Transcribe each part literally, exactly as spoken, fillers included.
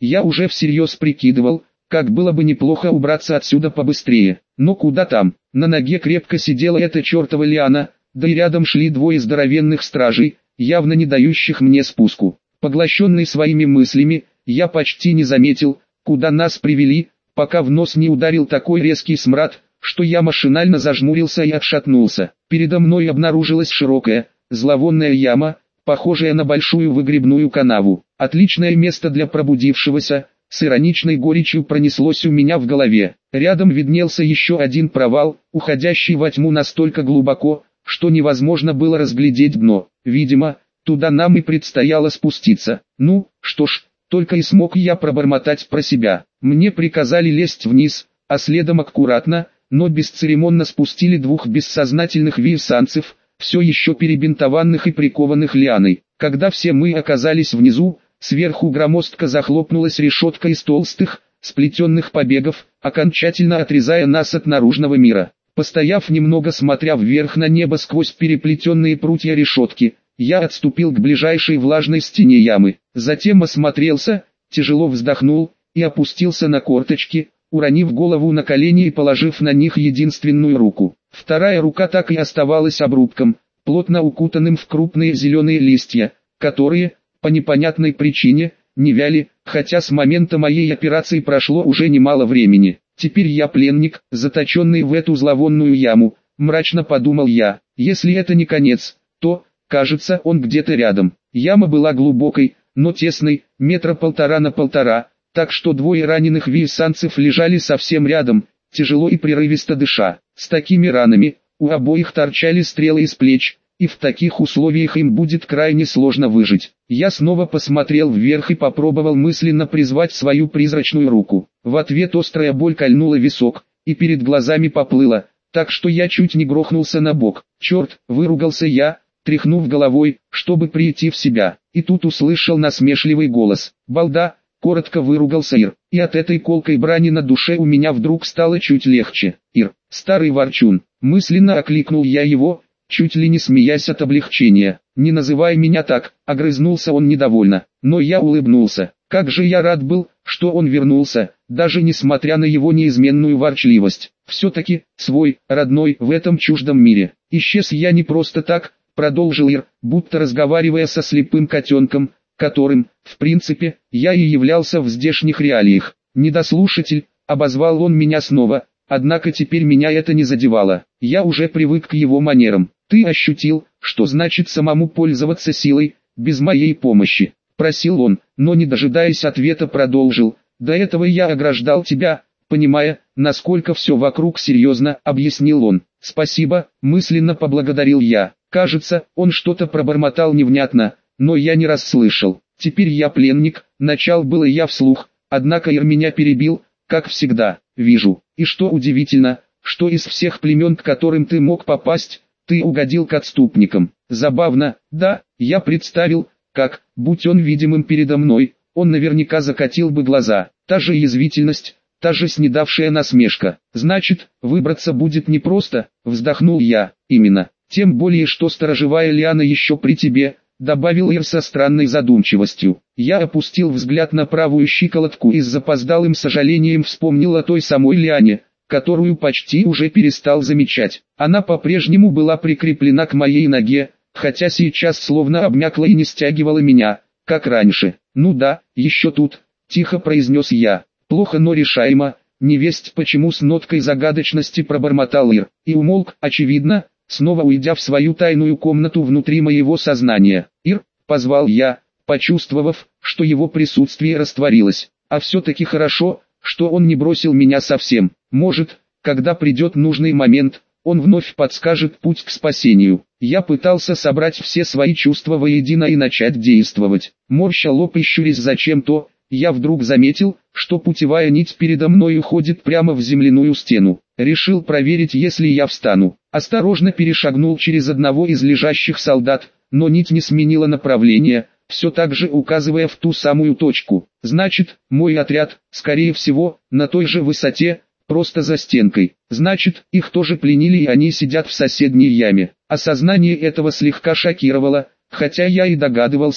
Я уже всерьез прикидывал, как было бы неплохо убраться отсюда побыстрее. Но куда там, на ноге крепко сидела эта чертова лиана, да и рядом шли двое здоровенных стражей, явно не дающих мне спуску. Поглощенный своими мыслями, я почти не заметил, куда нас привели, пока в нос не ударил такой резкий смрад, что я машинально зажмурился и отшатнулся. Передо мной обнаружилась широкая, зловонная яма, похожая на большую выгребную канаву. Отличное место для пробудившегося, с ироничной горечью пронеслось у меня в голове. Рядом виднелся еще один провал, уходящий во тьму настолько глубоко, что невозможно было разглядеть дно. Видимо, туда нам и предстояло спуститься. Ну, что ж, только и смог я пробормотать про себя. Мне приказали лезть вниз, а следом аккуратно, но бесцеремонно спустили двух бессознательных виесанцев, все еще перебинтованных и прикованных лианой. Когда все мы оказались внизу, сверху громоздко захлопнулась решетка из толстых, сплетенных побегов, окончательно отрезая нас от наружного мира. Постояв немного, смотря вверх на небо сквозь переплетенные прутья решетки, я отступил к ближайшей влажной стене ямы. Затем осмотрелся, тяжело вздохнул и опустился на корточки, уронив голову на колени и положив на них единственную руку. Вторая рука так и оставалась обрубком, плотно укутанным в крупные зеленые листья, которые, по непонятной причине, не вяли, хотя с момента моей операции прошло уже немало времени. Теперь я пленник, заточенный в эту зловонную яму, мрачно подумал я. Если это не конец, то, кажется, он где-то рядом. Яма была глубокой, но тесной, метра полтора на полтора, так что двое раненых виесанцев лежали совсем рядом, тяжело и прерывисто дыша. С такими ранами, у обоих торчали стрелы из плеч, и в таких условиях им будет крайне сложно выжить. Я снова посмотрел вверх и попробовал мысленно призвать свою призрачную руку. В ответ острая боль кольнула висок, и перед глазами поплыла, так что я чуть не грохнулся на бок. Черт, выругался я, тряхнув головой, чтобы прийти в себя. И тут услышал насмешливый голос. «Балда!» — коротко выругался Ир, и от этой колкой брани на душе у меня вдруг стало чуть легче. «Ир, старый ворчун!» — мысленно окликнул я его, чуть ли не смеясь от облегчения. «Не называй меня так», — огрызнулся он недовольно, но я улыбнулся. Как же я рад был, что он вернулся, даже несмотря на его неизменную ворчливость. Все-таки, свой, родной, в этом чуждом мире. Исчез я не просто так, продолжил Ир, будто разговаривая со слепым котенком, которым, в принципе, я и являлся в здешних реалиях. Недослушатель, обозвал он меня снова, однако теперь меня это не задевало. Я уже привык к его манерам. Ты ощутил, что значит самому пользоваться силой, без моей помощи? Просил он, но не дожидаясь ответа продолжил. До этого я ограждал тебя, понимая, насколько все вокруг серьезно, объяснил он. Спасибо, мысленно поблагодарил я. Кажется, он что-то пробормотал невнятно, но я не расслышал. Теперь я пленник, начал было я вслух, однако Ир меня перебил, как всегда. Вижу, и что удивительно, что из всех племен, к которым ты мог попасть, ты угодил к отступникам. Забавно, да, я представил, как, будь он видимым передо мной, он наверняка закатил бы глаза. Та же язвительность, та же снедавшая насмешка. Значит, выбраться будет непросто, вздохнул я. Именно, тем более что сторожевая лиана еще при тебе, добавил Ир со странной задумчивостью. Я опустил взгляд на правую щиколотку и с запоздалым сожалением вспомнил о той самой лиане, которую почти уже перестал замечать. Она по-прежнему была прикреплена к моей ноге, хотя сейчас словно обмякла и не стягивала меня, как раньше. «Ну да, еще тут», — тихо произнес я. «Плохо, но решаемо», — невесть почему с ноткой загадочности пробормотал Ир, и умолк, очевидно, снова уйдя в свою тайную комнату внутри моего сознания. «Ир», — позвал я, почувствовав, что его присутствие растворилось. «А все-таки хорошо, что он не бросил меня совсем. Может, когда придет нужный момент, он вновь подскажет путь к спасению». Я пытался собрать все свои чувства воедино и начать действовать. Морща лоб и щурясь зачем-то, я вдруг заметил, что путевая нить передо мной уходит прямо в земляную стену. Решил проверить, если я встану. Осторожно перешагнул через одного из лежащих солдат, но нить не сменила направление, все так же указывая в ту самую точку. Значит, мой отряд, скорее всего, на той же высоте, просто за стенкой. Значит, их тоже пленили и они сидят в соседней яме. Осознание этого слегка шокировало, хотя я и догадывался,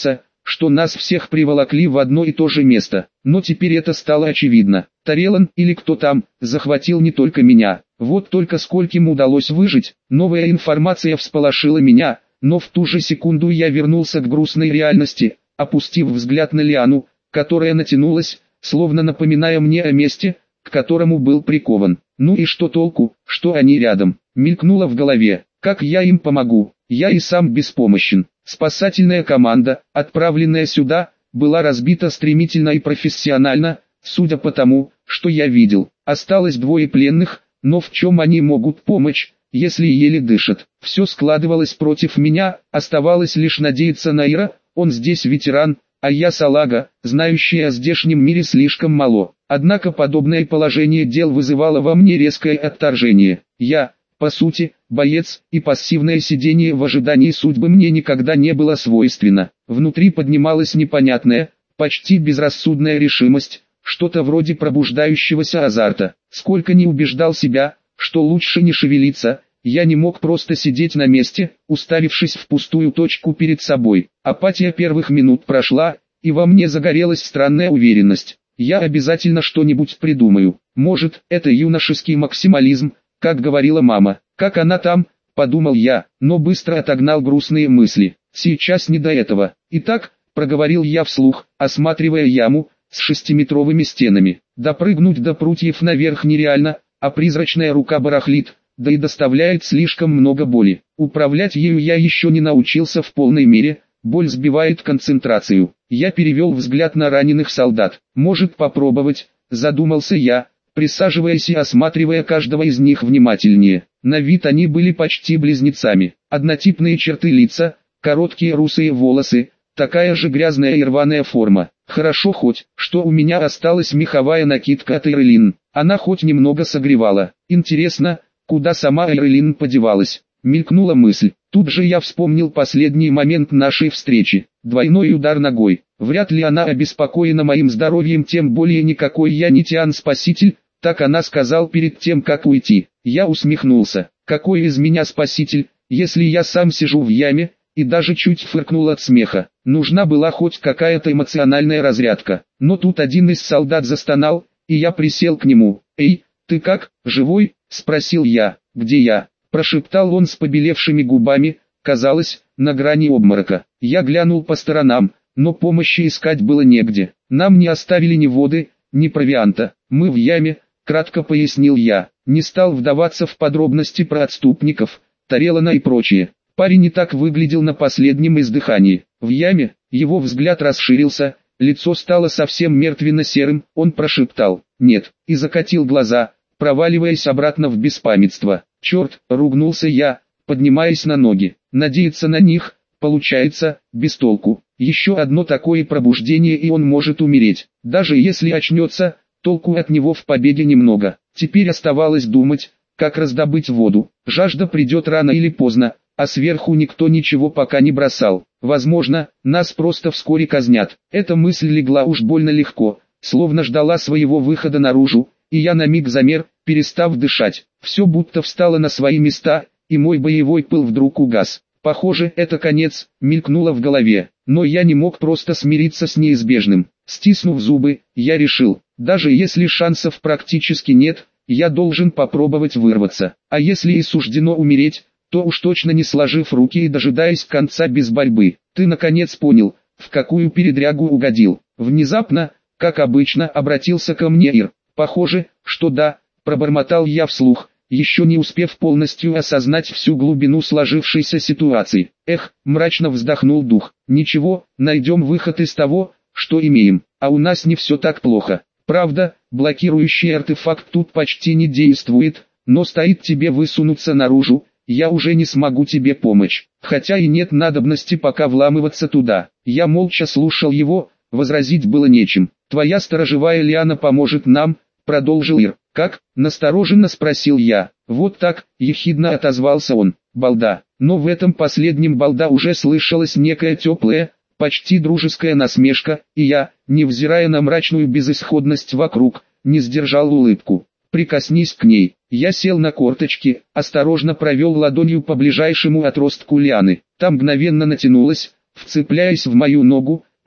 что нас всех приволокли в одно и то же место. Но теперь это стало очевидно. Тарелан, или кто там, захватил не только меня. Вот только скольким удалось выжить. Новая информация всполошила меня, но в ту же секунду я вернулся к грустной реальности, опустив взгляд на лиану, которая натянулась, словно напоминая мне о месте, к которому был прикован. Ну и что толку, что они рядом? Мелькнуло в голове. Как я им помогу? Я и сам беспомощен. Спасательная команда, отправленная сюда, была разбита стремительно и профессионально, судя по тому, что я видел. Осталось двое пленных, но в чем они могут помочь, если еле дышат? Все складывалось против меня, оставалось лишь надеяться на Ира, он здесь ветеран, а я салага, знающая о здешнем мире слишком мало. Однако подобное положение дел вызывало во мне резкое отторжение. Я, по сути, боец, и пассивное сидение в ожидании судьбы мне никогда не было свойственно. Внутри поднималась непонятная, почти безрассудная решимость, что-то вроде пробуждающегося азарта. Сколько ни убеждал себя, что лучше не шевелиться, я не мог просто сидеть на месте, уставившись в пустую точку перед собой. Апатия первых минут прошла, и во мне загорелась странная уверенность. Я обязательно что-нибудь придумаю. Может, это юношеский максимализм, как говорила мама. Как она там, подумал я, но быстро отогнал грустные мысли. Сейчас не до этого. Итак, проговорил я вслух, осматривая яму с шестиметровыми стенами. Допрыгнуть до прутьев наверх нереально, а призрачная рука барахлит, да и доставляет слишком много боли. Управлять ею я еще не научился в полной мере, боль сбивает концентрацию. Я перевел взгляд на раненых солдат. Может попробовать, задумался я, присаживаясь и осматривая каждого из них внимательнее. На вид они были почти близнецами. Однотипные черты лица, короткие русые волосы, такая же грязная и рваная форма. Хорошо хоть, что у меня осталась меховая накидка от Эйрелин. Она хоть немного согревала. Интересно, куда сама Эйрелин подевалась? Мелькнула мысль. Тут же я вспомнил последний момент нашей встречи. Двойной удар ногой. Вряд ли она обеспокоена моим здоровьем, тем более никакой я не Тиан-спаситель, так она сказал перед тем, как уйти. Я усмехнулся. Какой из меня спаситель, если я сам сижу в яме, и даже чуть фыркнул от смеха. Нужна была хоть какая-то эмоциональная разрядка. Но тут один из солдат застонал, и я присел к нему. «Эй, ты как, живой?» – спросил я. «Где я?» – прошептал он с побелевшими губами, казалось, на грани обморока. Я глянул по сторонам, но помощи искать было негде. Нам не оставили ни воды, ни провианта. Мы в яме, кратко пояснил я. Не стал вдаваться в подробности про отступников, Тарелана и прочее. Парень не так выглядел на последнем издыхании. В яме, его взгляд расширился, лицо стало совсем мертвенно-серым, он прошептал «нет» и закатил глаза, проваливаясь обратно в беспамятство. «Черт!» — ругнулся я, поднимаясь на ноги. Надеяться на них, получается, без толку. Еще одно такое пробуждение и он может умереть. Даже если очнется, толку от него в победе немного. Теперь оставалось думать, как раздобыть воду. Жажда придет рано или поздно, а сверху никто ничего пока не бросал. Возможно, нас просто вскоре казнят. Эта мысль легла уж больно легко, словно ждала своего выхода наружу, и я на миг замер, перестав дышать. Все будто встало на свои места, и мой боевой пыл вдруг угас. Похоже, это конец, мелькнуло в голове, но я не мог просто смириться с неизбежным. Стиснув зубы, я решил, даже если шансов практически нет, я должен попробовать вырваться. А если и суждено умереть, то уж точно не сложив руки и дожидаясь конца без борьбы. Ты наконец понял, в какую передрягу угодил. Внезапно, как обычно, обратился ко мне Ир. Похоже, что да, пробормотал я вслух, еще не успев полностью осознать всю глубину сложившейся ситуации. Эх, мрачно вздохнул дух. Ничего, найдем выход из того, что имеем. А у нас не все так плохо. Правда, блокирующий артефакт тут почти не действует, но стоит тебе высунуться наружу, я уже не смогу тебе помочь. Хотя и нет надобности пока вламываться туда. Я молча слушал его, возразить было нечем. Твоя сторожевая лиана поможет нам, продолжил Ир. Как? Настороженно спросил я. Вот так, ехидно отозвался он. Балда. Но в этом последнем балда уже слышалась некая теплая, почти дружеская насмешка, и я, невзирая на мрачную безысходность вокруг, не сдержал улыбку. Прикоснись к ней. Я сел на корточки, осторожно провел ладонью по ближайшему отростку лианы. Там мгновенно натянулась, вцепляясь в мою ногу,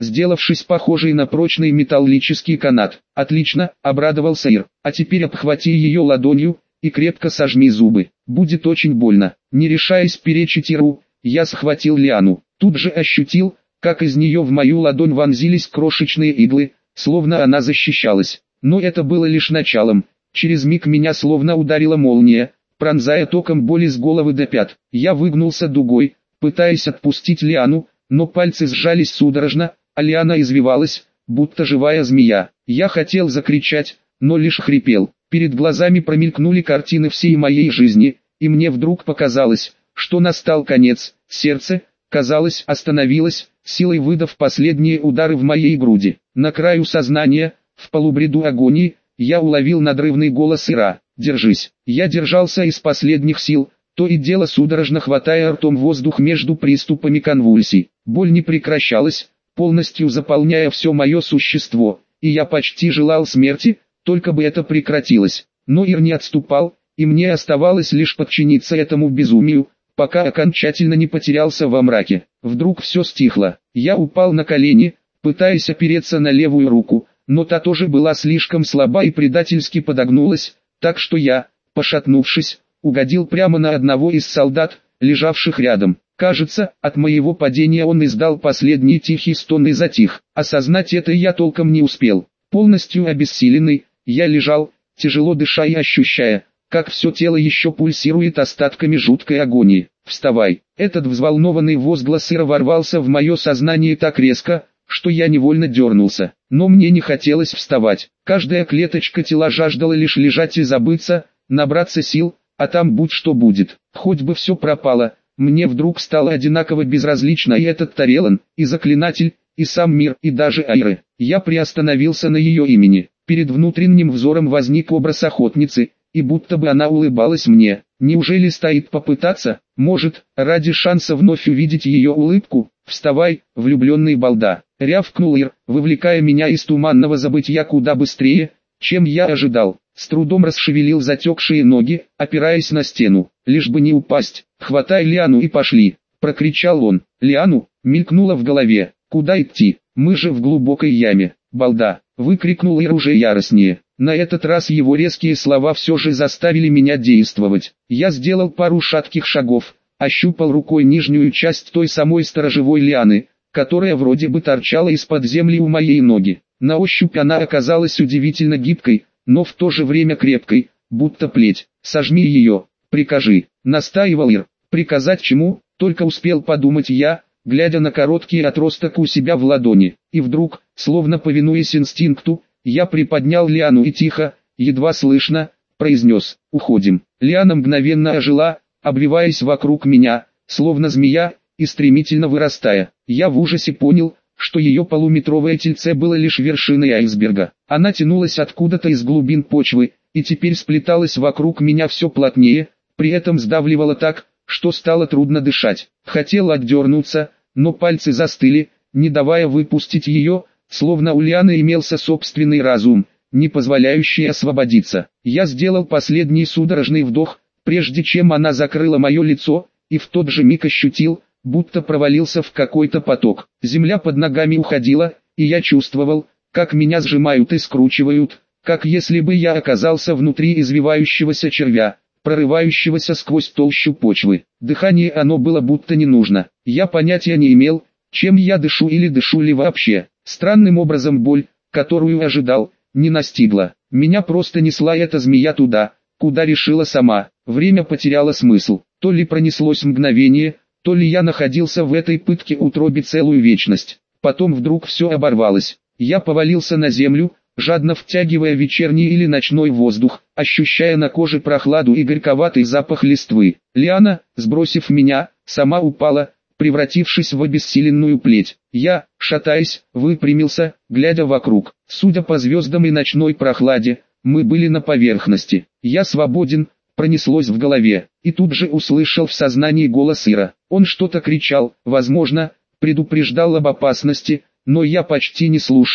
сделавшись похожей на прочный металлический канат. «Отлично», — обрадовался Ир. «А теперь обхвати ее ладонью и крепко сожми зубы. Будет очень больно». Не решаясь перечить Иру, я схватил лиану. Тут же ощутил, как из нее в мою ладонь вонзились крошечные иглы, словно она защищалась. Но это было лишь началом. Через миг меня словно ударила молния, пронзая током боли с головы до пят. Я выгнулся дугой, пытаясь отпустить лиану, но пальцы сжались судорожно, а лиана извивалась, будто живая змея. Я хотел закричать, но лишь хрипел. Перед глазами промелькнули картины всей моей жизни, и мне вдруг показалось, что настал конец. Сердце, казалось, остановилось, силой выдав последние удары в моей груди. На краю сознания, в полубреду агонии, я уловил надрывный голос Ира. «Держись». Я держался из последних сил, то и дело судорожно хватая ртом воздух между приступами конвульсий. Боль не прекращалась, полностью заполняя все мое существо, и я почти желал смерти, только бы это прекратилось. Но Ир не отступал, и мне оставалось лишь подчиниться этому безумию, пока окончательно не потерялся во мраке. Вдруг все стихло. Я упал на колени, пытаясь опереться на левую руку, но та тоже была слишком слаба и предательски подогнулась, так что я, пошатнувшись, угодил прямо на одного из солдат, лежавших рядом. Кажется, от моего падения он издал последний тихий стон и затих. Осознать это я толком не успел. Полностью обессиленный, я лежал, тяжело дыша и ощущая, как все тело еще пульсирует остатками жуткой агонии. «Вставай!» Этот взволнованный возглас Ира ворвался в мое сознание так резко, что я невольно дернулся. Но мне не хотелось вставать. Каждая клеточка тела жаждала лишь лежать и забыться, набраться сил, а там будь что будет. Хоть бы все пропало, мне вдруг стало одинаково безразлично и этот Тарелан, и Заклинатель, и сам мир, и даже Айры. Я приостановился на ее имени. Перед внутренним взором возник образ охотницы, и будто бы она улыбалась мне. Неужели стоит попытаться, может, ради шанса вновь увидеть ее улыбку? «Вставай, влюбленный балда!» — рявкнул Ир, вывлекая меня из туманного забытья куда быстрее, чем я ожидал. С трудом расшевелил затекшие ноги, опираясь на стену. «Лишь бы не упасть, хватай лиану и пошли!» — прокричал он. «Лиану?» — мелькнуло в голове. «Куда идти? Мы же в глубокой яме, балда!» — выкрикнул Ир уже яростнее. На этот раз его резкие слова все же заставили меня действовать. Я сделал пару шатких шагов, ощупал рукой нижнюю часть той самой сторожевой лианы, которая вроде бы торчала из-под земли у моей ноги. На ощупь она оказалась удивительно гибкой, но в то же время крепкой, будто плеть. «Сожми ее, прикажи», — настаивал Ир. «Приказать чему?» — только успел подумать я, глядя на короткий отросток у себя в ладони. И вдруг, словно повинуясь инстинкту, я приподнял лиану и тихо, едва слышно, произнес: «Уходим». Лиана мгновенно ожила, обвиваясь вокруг меня, словно змея, и стремительно вырастая. Я в ужасе понял, что ее полуметровое тельце было лишь вершиной айсберга. Она тянулась откуда-то из глубин почвы, и теперь сплеталась вокруг меня все плотнее, при этом сдавливала так, что стало трудно дышать. Хотел отдернуться, но пальцы застыли, не давая выпустить ее, словно у лианы имелся собственный разум, не позволяющий освободиться. Я сделал последний судорожный вдох, прежде чем она закрыла мое лицо, и в тот же миг ощутил, будто провалился в какой-то поток. Земля под ногами уходила, и я чувствовал, как меня сжимают и скручивают, как если бы я оказался внутри извивающегося червя, прорывающегося сквозь толщу почвы. Дыхание оно было будто не нужно. Я понятия не имел, чем я дышу или дышу ли вообще. Странным образом боль, которую ожидал, не настигла. Меня просто несла эта змея туда, куда решила сама. Время потеряло смысл. То ли пронеслось мгновение, то ли я находился в этой пытке утробе целую вечность. Потом вдруг все оборвалось. Я повалился на землю, жадно втягивая вечерний или ночной воздух, ощущая на коже прохладу и горьковатый запах листвы. Лиана, сбросив меня, сама упала, превратившись в обессиленную плеть. Я, шатаясь, выпрямился, глядя вокруг. Судя по звездам и ночной прохладе, мы были на поверхности. «Я свободен», пронеслось в голове, и тут же услышал в сознании голос Ира. Он что-то кричал, возможно, предупреждал об опасности, но я почти не слушал,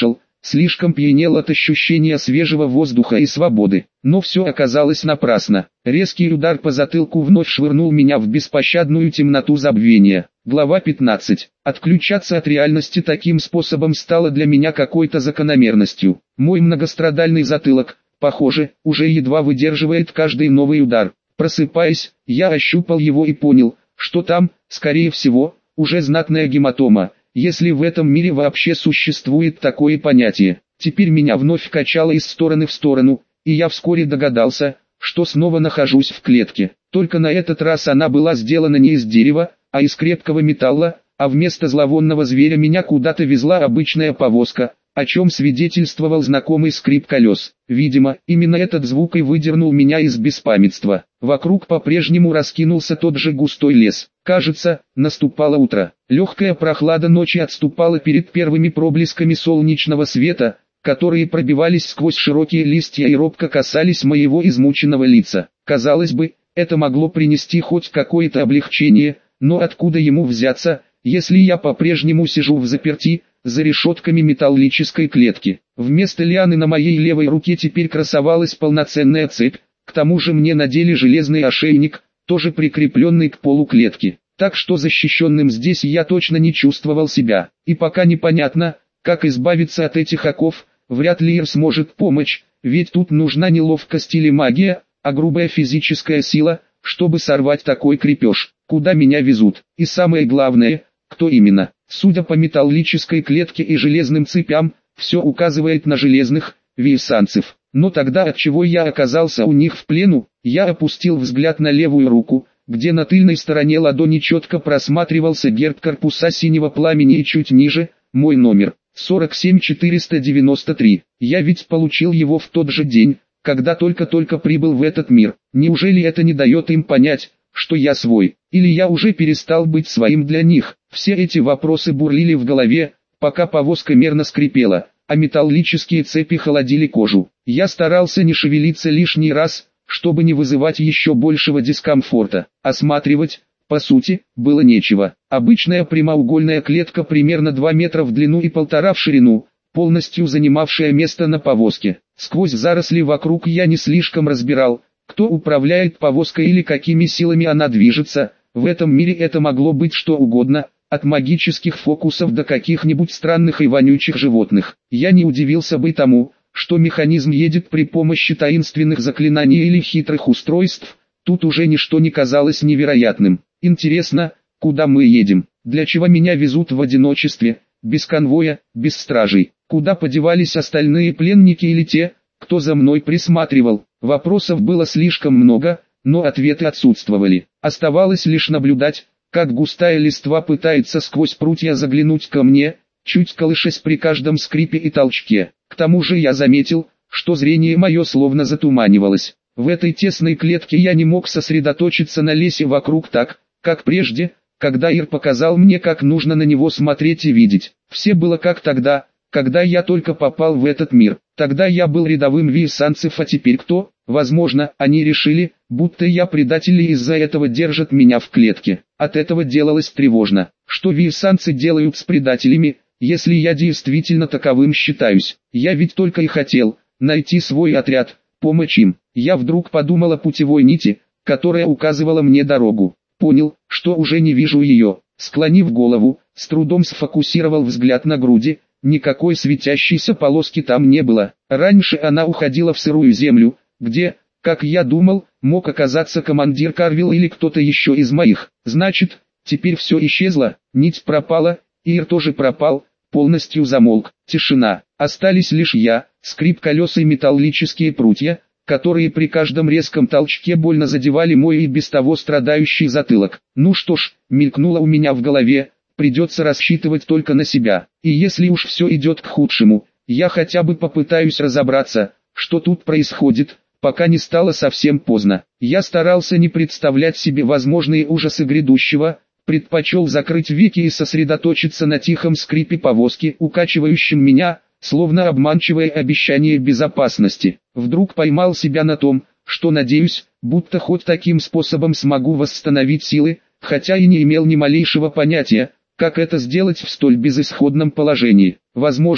слишком пьянел от ощущения свежего воздуха и свободы. Но все оказалось напрасно. Резкий удар по затылку вновь швырнул меня в беспощадную темноту забвения. Глава пятнадцать. Отключаться от реальности таким способом стало для меня какой-то закономерностью. Мой многострадальный затылок, похоже, уже едва выдерживает каждый новый удар. Просыпаясь, я ощупал его и понял, что там, скорее всего, уже знатная гематома, если в этом мире вообще существует такое понятие. Теперь меня вновь качало из стороны в сторону, и я вскоре догадался, что снова нахожусь в клетке. Только на этот раз она была сделана не из дерева, а из крепкого металла, а вместо зловонного зверя меня куда-то везла обычная повозка, о чем свидетельствовал знакомый скрип колес. Видимо, именно этот звук и выдернул меня из беспамятства. Вокруг по-прежнему раскинулся тот же густой лес. Кажется, наступало утро. Легкая прохлада ночи отступала перед первыми проблесками солнечного света, которые пробивались сквозь широкие листья и робко касались моего измученного лица. Казалось бы, это могло принести хоть какое-то облегчение, но откуда ему взяться, если я по-прежнему сижу в заперти, за решетками металлической клетки. Вместо лианы на моей левой руке теперь красовалась полноценная цепь, к тому же мне надели железный ошейник, тоже прикрепленный к полу клетки. Так что защищенным здесь я точно не чувствовал себя. И пока непонятно, как избавиться от этих оков, вряд ли Ир сможет помочь, ведь тут нужна не ловкость или магия, а грубая физическая сила, чтобы сорвать такой крепеж. Куда меня везут? И самое главное, кто именно? Судя по металлической клетке и железным цепям, все указывает на железных виессанцев. Но тогда отчего я оказался у них в плену? Я опустил взгляд на левую руку, где на тыльной стороне ладони четко просматривался герб корпуса синего пламени и чуть ниже, мой номер, сорок семь четыреста девяносто три. Я ведь получил его в тот же день, когда только-только прибыл в этот мир. Неужели это не дает им понять, что я свой, или я уже перестал быть своим для них? Все эти вопросы бурлили в голове, пока повозка мерно скрипела, а металлические цепи холодили кожу. Я старался не шевелиться лишний раз, чтобы не вызывать еще большего дискомфорта. Осматривать, по сути, было нечего. Обычная прямоугольная клетка примерно два метра в длину и полтора в ширину, полностью занимавшая место на повозке. Сквозь заросли вокруг я не слишком разбирал, кто управляет повозкой или какими силами она движется. В этом мире это могло быть что угодно, от магических фокусов до каких-нибудь странных и вонючих животных. Я не удивился бы тому, что механизм едет при помощи таинственных заклинаний или хитрых устройств. Тут уже ничто не казалось невероятным. Интересно, куда мы едем? Для чего меня везут в одиночестве, без конвоя, без стражей? Куда подевались остальные пленники или те, кто за мной присматривал? Вопросов было слишком много, но ответы отсутствовали. Оставалось лишь наблюдать, как густая листва пытается сквозь прутья заглянуть ко мне, чуть колышась при каждом скрипе и толчке. К тому же я заметил, что зрение мое словно затуманивалось. В этой тесной клетке я не мог сосредоточиться на лесе вокруг так, как прежде, когда Ир показал мне, как нужно на него смотреть и видеть. Все было как тогда, когда я только попал в этот мир. Тогда я был рядовым виессанцев, а теперь кто? Возможно, они решили, будто я предатель и из-за этого держат меня в клетке. От этого делалось тревожно. Что виессанцы делают с предателями, если я действительно таковым считаюсь? Я ведь только и хотел найти свой отряд, помочь им. Я вдруг подумал о путевой нити, которая указывала мне дорогу. Понял, что уже не вижу ее. Склонив голову, с трудом сфокусировал взгляд на груди. Никакой светящейся полоски там не было. Раньше она уходила в сырую землю, где, как я думал, мог оказаться командир Карвилл или кто-то еще из моих. Значит, теперь все исчезло, нить пропала, Ир тоже пропал, полностью замолк. Тишина. Остались лишь я, скрип колес и металлические прутья, которые при каждом резком толчке больно задевали мой и без того страдающий затылок. Ну что ж, мелькнуло у меня в голове, придется рассчитывать только на себя. И если уж все идет к худшему, я хотя бы попытаюсь разобраться, что тут происходит, пока не стало совсем поздно. Я старался не представлять себе возможные ужасы грядущего, предпочел закрыть веки и сосредоточиться на тихом скрипе повозки, укачивающем меня, словно обманчивое обещание безопасности. Вдруг поймал себя на том, что надеюсь, будто хоть таким способом смогу восстановить силы, хотя и не имел ни малейшего понятия, как это сделать в столь безысходном положении. Возможно,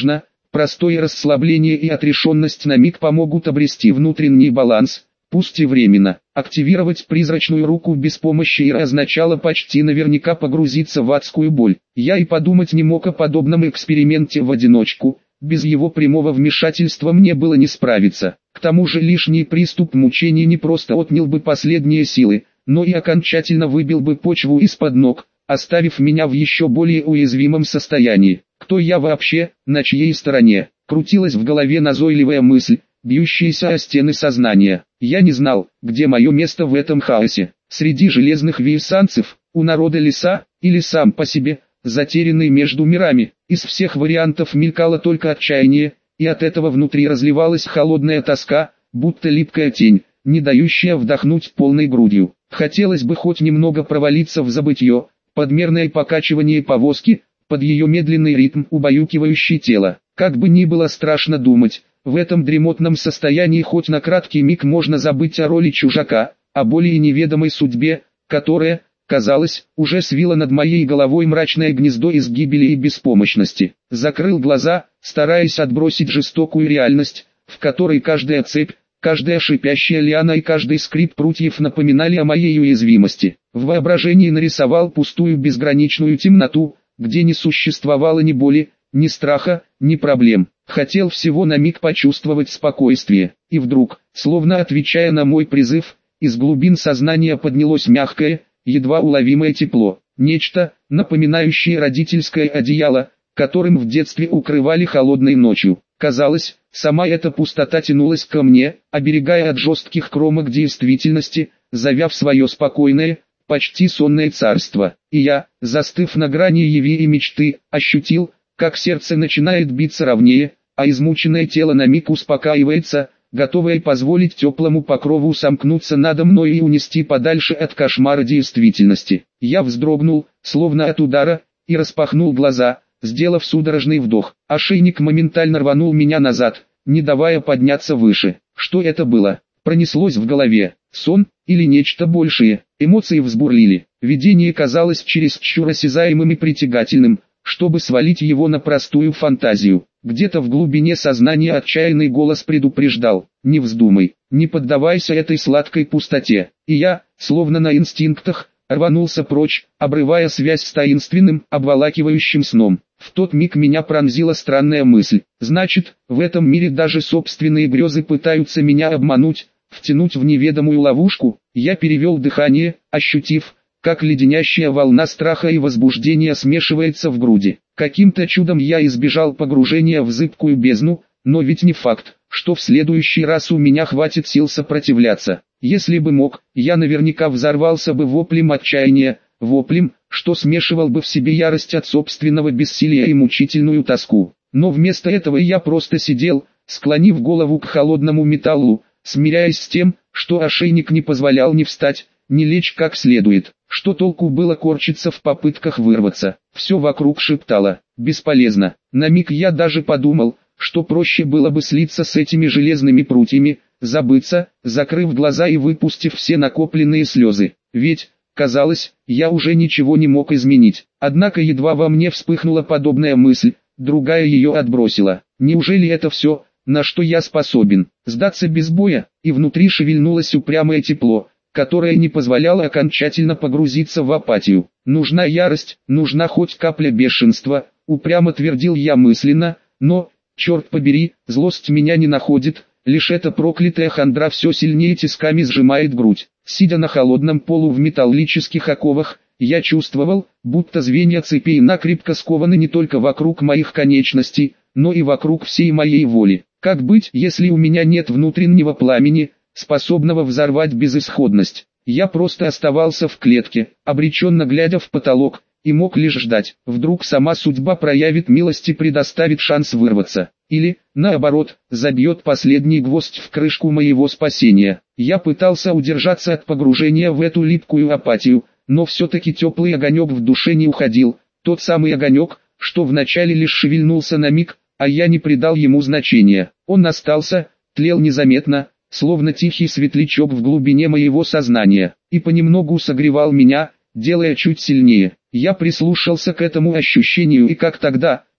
Простое расслабление и отрешенность на миг помогут обрести внутренний баланс, пусть и временно. Активировать призрачную руку без помощи Иры означало почти наверняка погрузиться в адскую боль. Я и подумать не мог о подобном эксперименте в одиночку, без его прямого вмешательства мне было не справиться. К тому же лишний приступ мучений не просто отнял бы последние силы, но и окончательно выбил бы почву из-под ног, оставив меня в еще более уязвимом состоянии. Кто я вообще, на чьей стороне? Крутилась в голове назойливая мысль, бьющаяся о стены сознания. Я не знал, где мое место в этом хаосе. Среди железных виесанцев, у народа леса, или сам по себе, затерянный между мирами. Из всех вариантов мелькало только отчаяние, и от этого внутри разливалась холодная тоска, будто липкая тень, не дающая вдохнуть полной грудью. Хотелось бы хоть немного провалиться в забытье, подмерное покачивание повозки, под ее медленный ритм, убаюкивающий тело. Как бы ни было страшно думать, в этом дремотном состоянии хоть на краткий миг можно забыть о роли чужака, о более неведомой судьбе, которая, казалось, уже свила над моей головой мрачное гнездо из гибели и беспомощности. Закрыл глаза, стараясь отбросить жестокую реальность, в которой каждая цепь, каждая шипящая лиана и каждый скрип прутьев напоминали о моей уязвимости. В воображении нарисовал пустую безграничную темноту, где не существовало ни боли, ни страха, ни проблем. Хотел всего на миг почувствовать спокойствие, и вдруг, словно отвечая на мой призыв, из глубин сознания поднялось мягкое, едва уловимое тепло, нечто, напоминающее родительское одеяло, которым в детстве укрывали холодной ночью. Казалось, сама эта пустота тянулась ко мне, оберегая от жестких кромок действительности, зовя в свое спокойное, почти сонное царство. И я, застыв на грани яви и мечты, ощутил, как сердце начинает биться ровнее, а измученное тело на миг успокаивается, готовое позволить теплому покрову сомкнуться надо мной и унести подальше от кошмара действительности. Я вздрогнул, словно от удара, и распахнул глаза, сделав судорожный вдох. Ошейник моментально рванул меня назад, не давая подняться выше. Что это было? Пронеслось в голове. Сон или нечто большее? Эмоции взбурлили. Видение казалось чересчур осязаемым и притягательным, чтобы свалить его на простую фантазию. Где-то в глубине сознания отчаянный голос предупреждал: «Не вздумай, не поддавайся этой сладкой пустоте». И я, словно на инстинктах, рванулся прочь, обрывая связь с таинственным, обволакивающим сном. В тот миг меня пронзила странная мысль. Значит, в этом мире даже собственные грезы пытаются меня обмануть, втянуть в неведомую ловушку. Я перевел дыхание, ощутив, как леденящая волна страха и возбуждения смешивается в груди. Каким-то чудом я избежал погружения в зыбкую бездну, но ведь не факт, что в следующий раз у меня хватит сил сопротивляться. Если бы мог, я наверняка взорвался бы воплем отчаяния, воплем, что смешивал бы в себе ярость от собственного бессилия и мучительную тоску. Но вместо этого я просто сидел, склонив голову к холодному металлу, смиряясь с тем, что ошейник не позволял ни встать, ни лечь как следует. Что толку было корчиться в попытках вырваться? Все вокруг шептало: бесполезно. На миг я даже подумал, что проще было бы слиться с этими железными прутьями, забыться, закрыв глаза и выпустив все накопленные слезы. Ведь, казалось, я уже ничего не мог изменить. Однако едва во мне вспыхнула подобная мысль, другая ее отбросила. Неужели это все, на что я способен? Сдаться без боя? И внутри шевельнулось упрямое тепло, которое не позволяло окончательно погрузиться в апатию. Нужна ярость, нужна хоть капля бешенства, упрямо твердил я мысленно, но, черт побери, злость меня не находит, лишь эта проклятая хандра все сильнее тисками сжимает грудь. Сидя на холодном полу в металлических оковах, я чувствовал, будто звенья цепей накрепко скованы не только вокруг моих конечностей, но и вокруг всей моей воли. Как быть, если у меня нет внутреннего пламени, способного взорвать безысходность? Я просто оставался в клетке, обреченно глядя в потолок, и мог лишь ждать. Вдруг сама судьба проявит милость и предоставит шанс вырваться. Или, наоборот, забьет последний гвоздь в крышку моего спасения. Я пытался удержаться от погружения в эту липкую апатию, но все-таки теплый огонек в душе не уходил. Тот самый огонек, что вначале лишь шевельнулся на миг, а я не придал ему значения. Он остался, тлел незаметно, словно тихий светлячок в глубине моего сознания, и понемногу согревал меня, делая чуть сильнее. Я прислушался к этому ощущению и как тогда,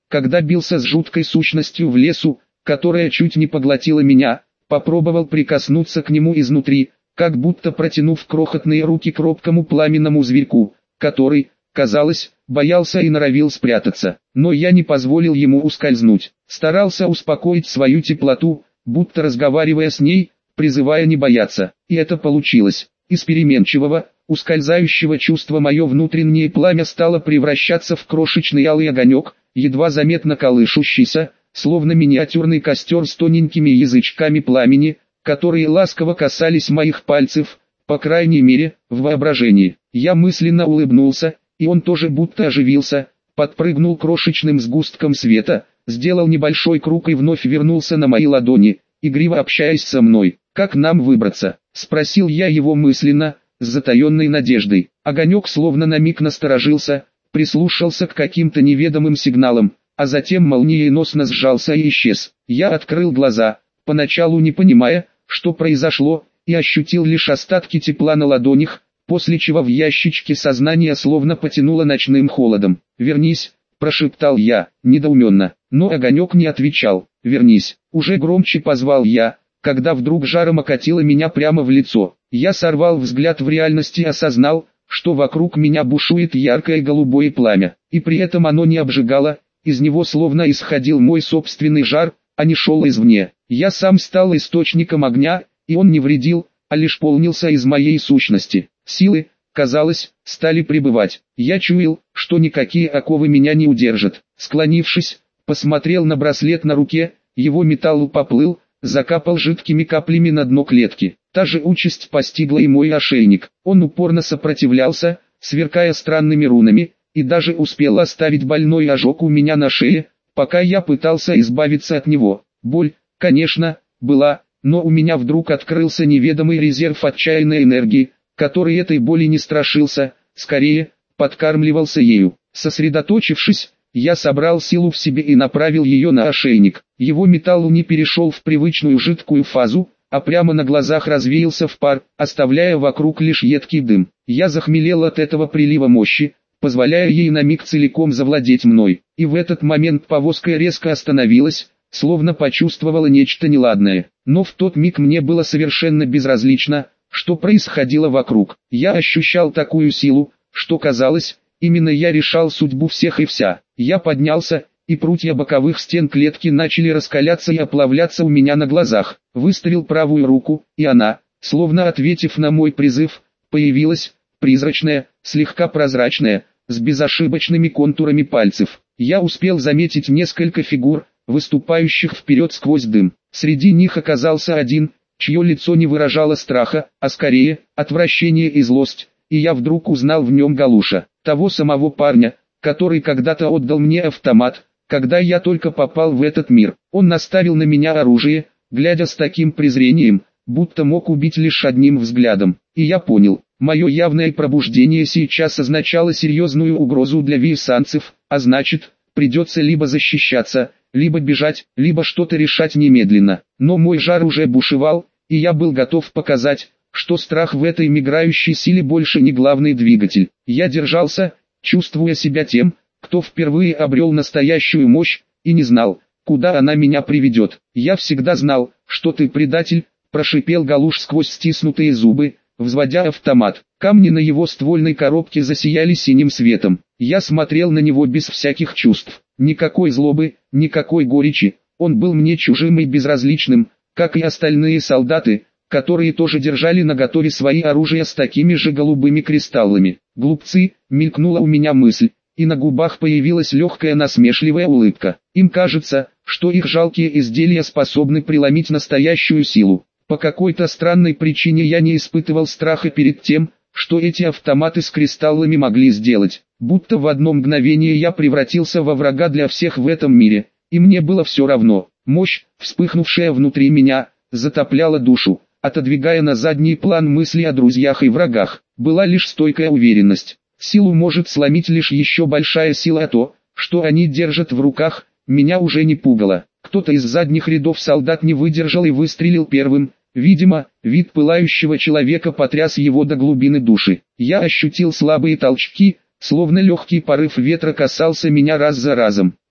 когда бился с жуткой сущностью в лесу, которая чуть не поглотила меня, попробовал прикоснуться к нему изнутри, как будто протянув крохотные руки к робкому пламенному зверьку, который, казалось, боялся и норовил спрятаться. Но я не позволил ему ускользнуть, старался успокоить свою теплоту, будто разговаривая с ней, призывая не бояться, и это получилось. Из переменчивого, ускользающего чувства мое внутреннее пламя стало превращаться в крошечный алый огонек, едва заметно колышущийся, словно миниатюрный костер с тоненькими язычками пламени, которые ласково касались моих пальцев, по крайней мере, в воображении. Я мысленно улыбнулся, и он тоже будто оживился, подпрыгнул крошечным сгустком света, сделал небольшой круг и вновь вернулся на мои ладони, игриво общаясь со мной. «Как нам выбраться?» – спросил я его мысленно, с затаенной надеждой. Огонек словно на миг насторожился, прислушался к каким-то неведомым сигналам, а затем молниеносно сжался и исчез. Я открыл глаза, поначалу не понимая, что произошло, и ощутил лишь остатки тепла на ладонях, после чего в ящичке сознание словно потянуло ночным холодом. «Вернись», – прошептал я, недоуменно, но огонек не отвечал. «Вернись», – уже громче позвал я, когда вдруг жаром окатило меня прямо в лицо. Я сорвал взгляд в реальности и осознал, что вокруг меня бушует яркое голубое пламя, и при этом оно не обжигало, из него словно исходил мой собственный жар, а не шел извне. Я сам стал источником огня, и он не вредил, а лишь полнился из моей сущности. Силы, казалось, стали прибывать. Я чуял, что никакие оковы меня не удержат. Склонившись, посмотрел на браслет на руке, его металл поплыл, закапал жидкими каплями на дно клетки. Та же участь постигла и мой ошейник. Он упорно сопротивлялся, сверкая странными рунами, и даже успел оставить больной ожог у меня на шее, пока я пытался избавиться от него. Боль, конечно, была, но у меня вдруг открылся неведомый резерв отчаянной энергии, который этой боли не страшился, скорее, подкармливался ею. Сосредоточившись, я собрал силу в себе и направил ее на ошейник. Его металл не перешел в привычную жидкую фазу, а прямо на глазах развеялся в пар, оставляя вокруг лишь едкий дым. Я захмелел от этого прилива мощи, позволяя ей на миг целиком завладеть мной. И в этот момент повозка резко остановилась, словно почувствовала нечто неладное. Но в тот миг мне было совершенно безразлично, что происходило вокруг. Я ощущал такую силу, что казалось, именно я решал судьбу всех и вся. Я поднялся, и прутья боковых стен клетки начали раскаляться и оплавляться у меня на глазах. Выставил правую руку, и она, словно ответив на мой призыв, появилась, призрачная, слегка прозрачная, с безошибочными контурами пальцев. Я успел заметить несколько фигур, выступающих вперед сквозь дым. Среди них оказался один, чье лицо не выражало страха, а скорее, отвращение и злость, и я вдруг узнал в нем Галуша, того самого парня, который когда-то отдал мне автомат, когда я только попал в этот мир. Он наставил на меня оружие, глядя с таким презрением, будто мог убить лишь одним взглядом. И я понял, мое явное пробуждение сейчас означало серьезную угрозу для вейсанцев, а значит, придется либо защищаться, либо бежать, либо что-то решать немедленно. Но мой жар уже бушевал, и я был готов показать, что страх в этой мигающей силе больше не главный двигатель. Я держался, чувствуя себя тем, кто впервые обрел настоящую мощь, и не знал, куда она меня приведет. «Я всегда знал, что ты предатель», – прошипел Галуш сквозь стиснутые зубы, взводя автомат. Камни на его ствольной коробке засияли синим светом. Я смотрел на него без всяких чувств. Никакой злобы, никакой горечи. Он был мне чужим и безразличным, как и остальные солдаты, которые тоже держали наготове свои оружия с такими же голубыми кристаллами. «Глупцы», — мелькнула у меня мысль, и на губах появилась легкая насмешливая улыбка. Им кажется, что их жалкие изделия способны преломить настоящую силу. По какой-то странной причине я не испытывал страха перед тем, что эти автоматы с кристаллами могли сделать. Будто в одно мгновение я превратился во врага для всех в этом мире, и мне было все равно. Мощь, вспыхнувшая внутри меня, затопляла душу, отодвигая на задний план мысли о друзьях и врагах. Была лишь стойкая уверенность. Силу может сломить лишь еще большая сила, а то, что они держат в руках, меня уже не пугало. Кто-то из задних рядов солдат не выдержал и выстрелил первым. Видимо, вид пылающего человека потряс его до глубины души. Я ощутил слабые толчки, словно легкий порыв ветра касался меня раз за разом.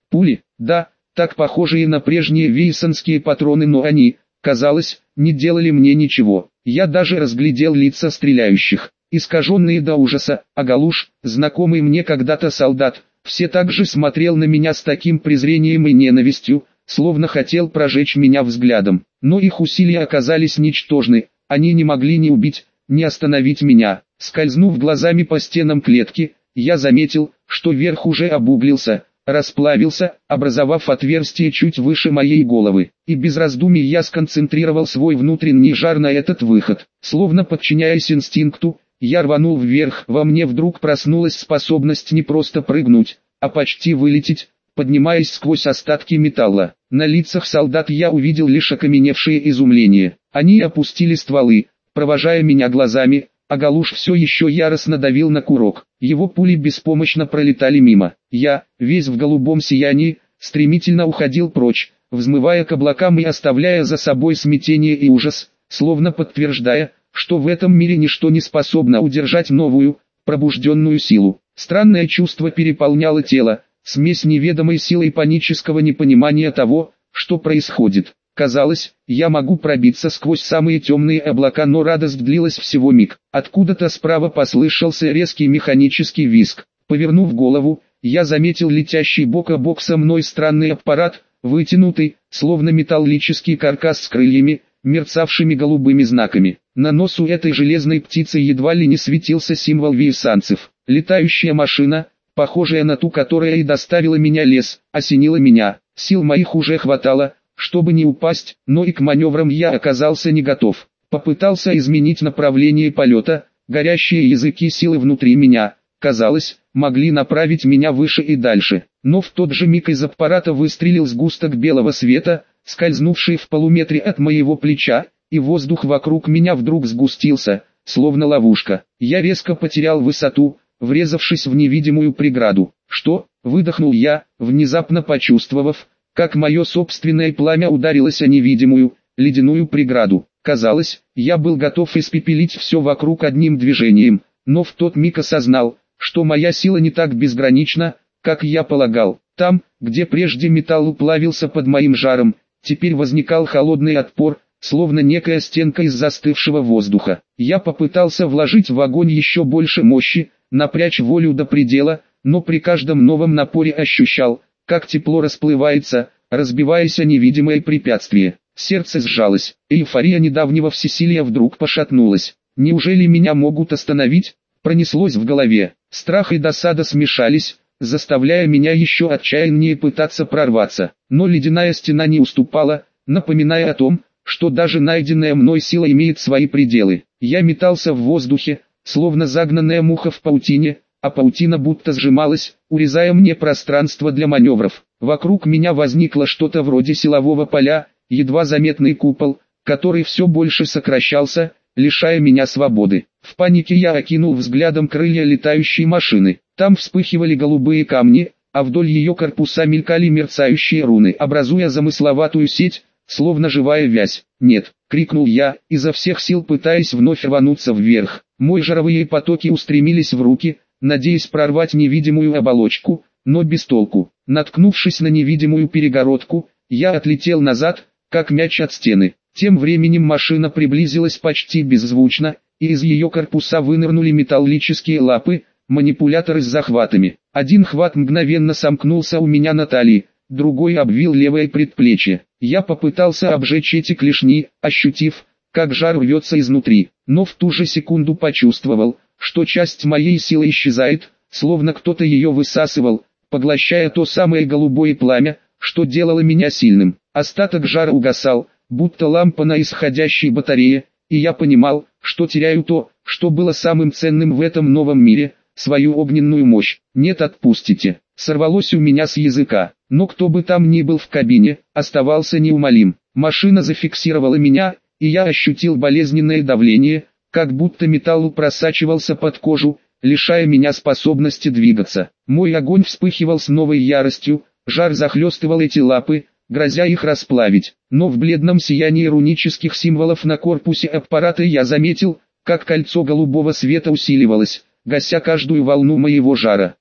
Пули, да, так похожие на прежние вейсонские патроны, но они, казалось, не делали мне ничего. Я даже разглядел лица стреляющих, искаженные до ужаса, а Галуш, знакомый мне когда-то солдат, все так же смотрел на меня с таким презрением и ненавистью, словно хотел прожечь меня взглядом. Но их усилия оказались ничтожны, они не могли ни убить, ни остановить меня. Скользнув глазами по стенам клетки, я заметил, что верх уже обуглился, расплавился, образовав отверстие чуть выше моей головы, и без раздумий я сконцентрировал свой внутренний жар на этот выход. Словно подчиняясь инстинкту, я рванул вверх, во мне вдруг проснулась способность не просто прыгнуть, а почти вылететь, поднимаясь сквозь остатки металла. На лицах солдат я увидел лишь окаменевшее изумление. Они опустили стволы, провожая меня глазами, а Галуш все еще яростно давил на курок. Его пули беспомощно пролетали мимо. Я, весь в голубом сиянии, стремительно уходил прочь, взмывая к облакам и оставляя за собой смятение и ужас, словно подтверждая, что в этом мире ничто не способно удержать новую, пробужденную силу. Странное чувство переполняло тело, смесь неведомой силы и панического непонимания того, что происходит. Казалось, я могу пробиться сквозь самые темные облака, но радость длилась всего миг. Откуда-то справа послышался резкий механический визг. Повернув голову, я заметил летящий бок о бок со мной странный аппарат, вытянутый, словно металлический каркас с крыльями, мерцавшими голубыми знаками. На носу этой железной птицы едва ли не светился символ вейсанцев. Летающая машина, похожая на ту, которая и доставила меня лес, осенила меня. Сил моих уже хватало, чтобы не упасть, но и к маневрам я оказался не готов. Попытался изменить направление полета, горящие языки силы внутри меня, казалось, могли направить меня выше и дальше. Но в тот же миг из аппарата выстрелил сгусток белого света, скользнувший в полуметре от моего плеча, и воздух вокруг меня вдруг сгустился, словно ловушка. Я резко потерял высоту, врезавшись в невидимую преграду. «Что?» — выдохнул я, внезапно почувствовав, как мое собственное пламя ударилось о невидимую, ледяную преграду. Казалось, я был готов испепелить все вокруг одним движением, но в тот миг осознал, что моя сила не так безгранична, как я полагал. Там, где прежде металл уплавился под моим жаром, теперь возникал холодный отпор, словно некая стенка из застывшего воздуха. Я попытался вложить в огонь еще больше мощи, напрячь волю до предела, но при каждом новом напоре ощущал, как тепло расплывается, разбиваясь о невидимое препятствие. Сердце сжалось, эйфория недавнего всесилия вдруг пошатнулась. Неужели меня могут остановить? Пронеслось в голове. Страх и досада смешались, заставляя меня еще отчаяннее пытаться прорваться. Но ледяная стена не уступала, напоминая о том, что даже найденная мной сила имеет свои пределы. Я метался в воздухе, словно загнанная муха в паутине, а паутина будто сжималась, урезая мне пространство для маневров. Вокруг меня возникло что-то вроде силового поля, едва заметный купол, который все больше сокращался, лишая меня свободы. В панике я окинул взглядом крылья летающей машины. Там вспыхивали голубые камни, а вдоль ее корпуса мелькали мерцающие руны, образуя замысловатую сеть, словно живая вязь. «Нет!» — крикнул я, изо всех сил пытаясь вновь рвануться вверх. Мои жировые потоки устремились в руки, надеясь прорвать невидимую оболочку, но без толку. Наткнувшись на невидимую перегородку, я отлетел назад, как мяч от стены. Тем временем машина приблизилась почти беззвучно, и из ее корпуса вынырнули металлические лапы, манипуляторы с захватами. Один хват мгновенно сомкнулся у меня на талии, другой обвил левое предплечье. Я попытался обжечь эти клешни, ощутив, как жар рвется изнутри, но в ту же секунду почувствовал, что часть моей силы исчезает, словно кто-то ее высасывал, поглощая то самое голубое пламя, что делало меня сильным. Остаток жара угасал, будто лампа на исходящей батарее, и я понимал, что теряю то, что было самым ценным в этом новом мире, свою огненную мощь. «Нет, отпустите!» Сорвалось у меня с языка, но кто бы там ни был в кабине, оставался неумолим. Машина зафиксировала меня, и я ощутил болезненное давление, как будто металл просачивался под кожу, лишая меня способности двигаться. Мой огонь вспыхивал с новой яростью, жар захлестывал эти лапы, грозя их расплавить. Но в бледном сиянии рунических символов на корпусе аппарата я заметил, как кольцо голубого света усиливалось, гася каждую волну моего жара.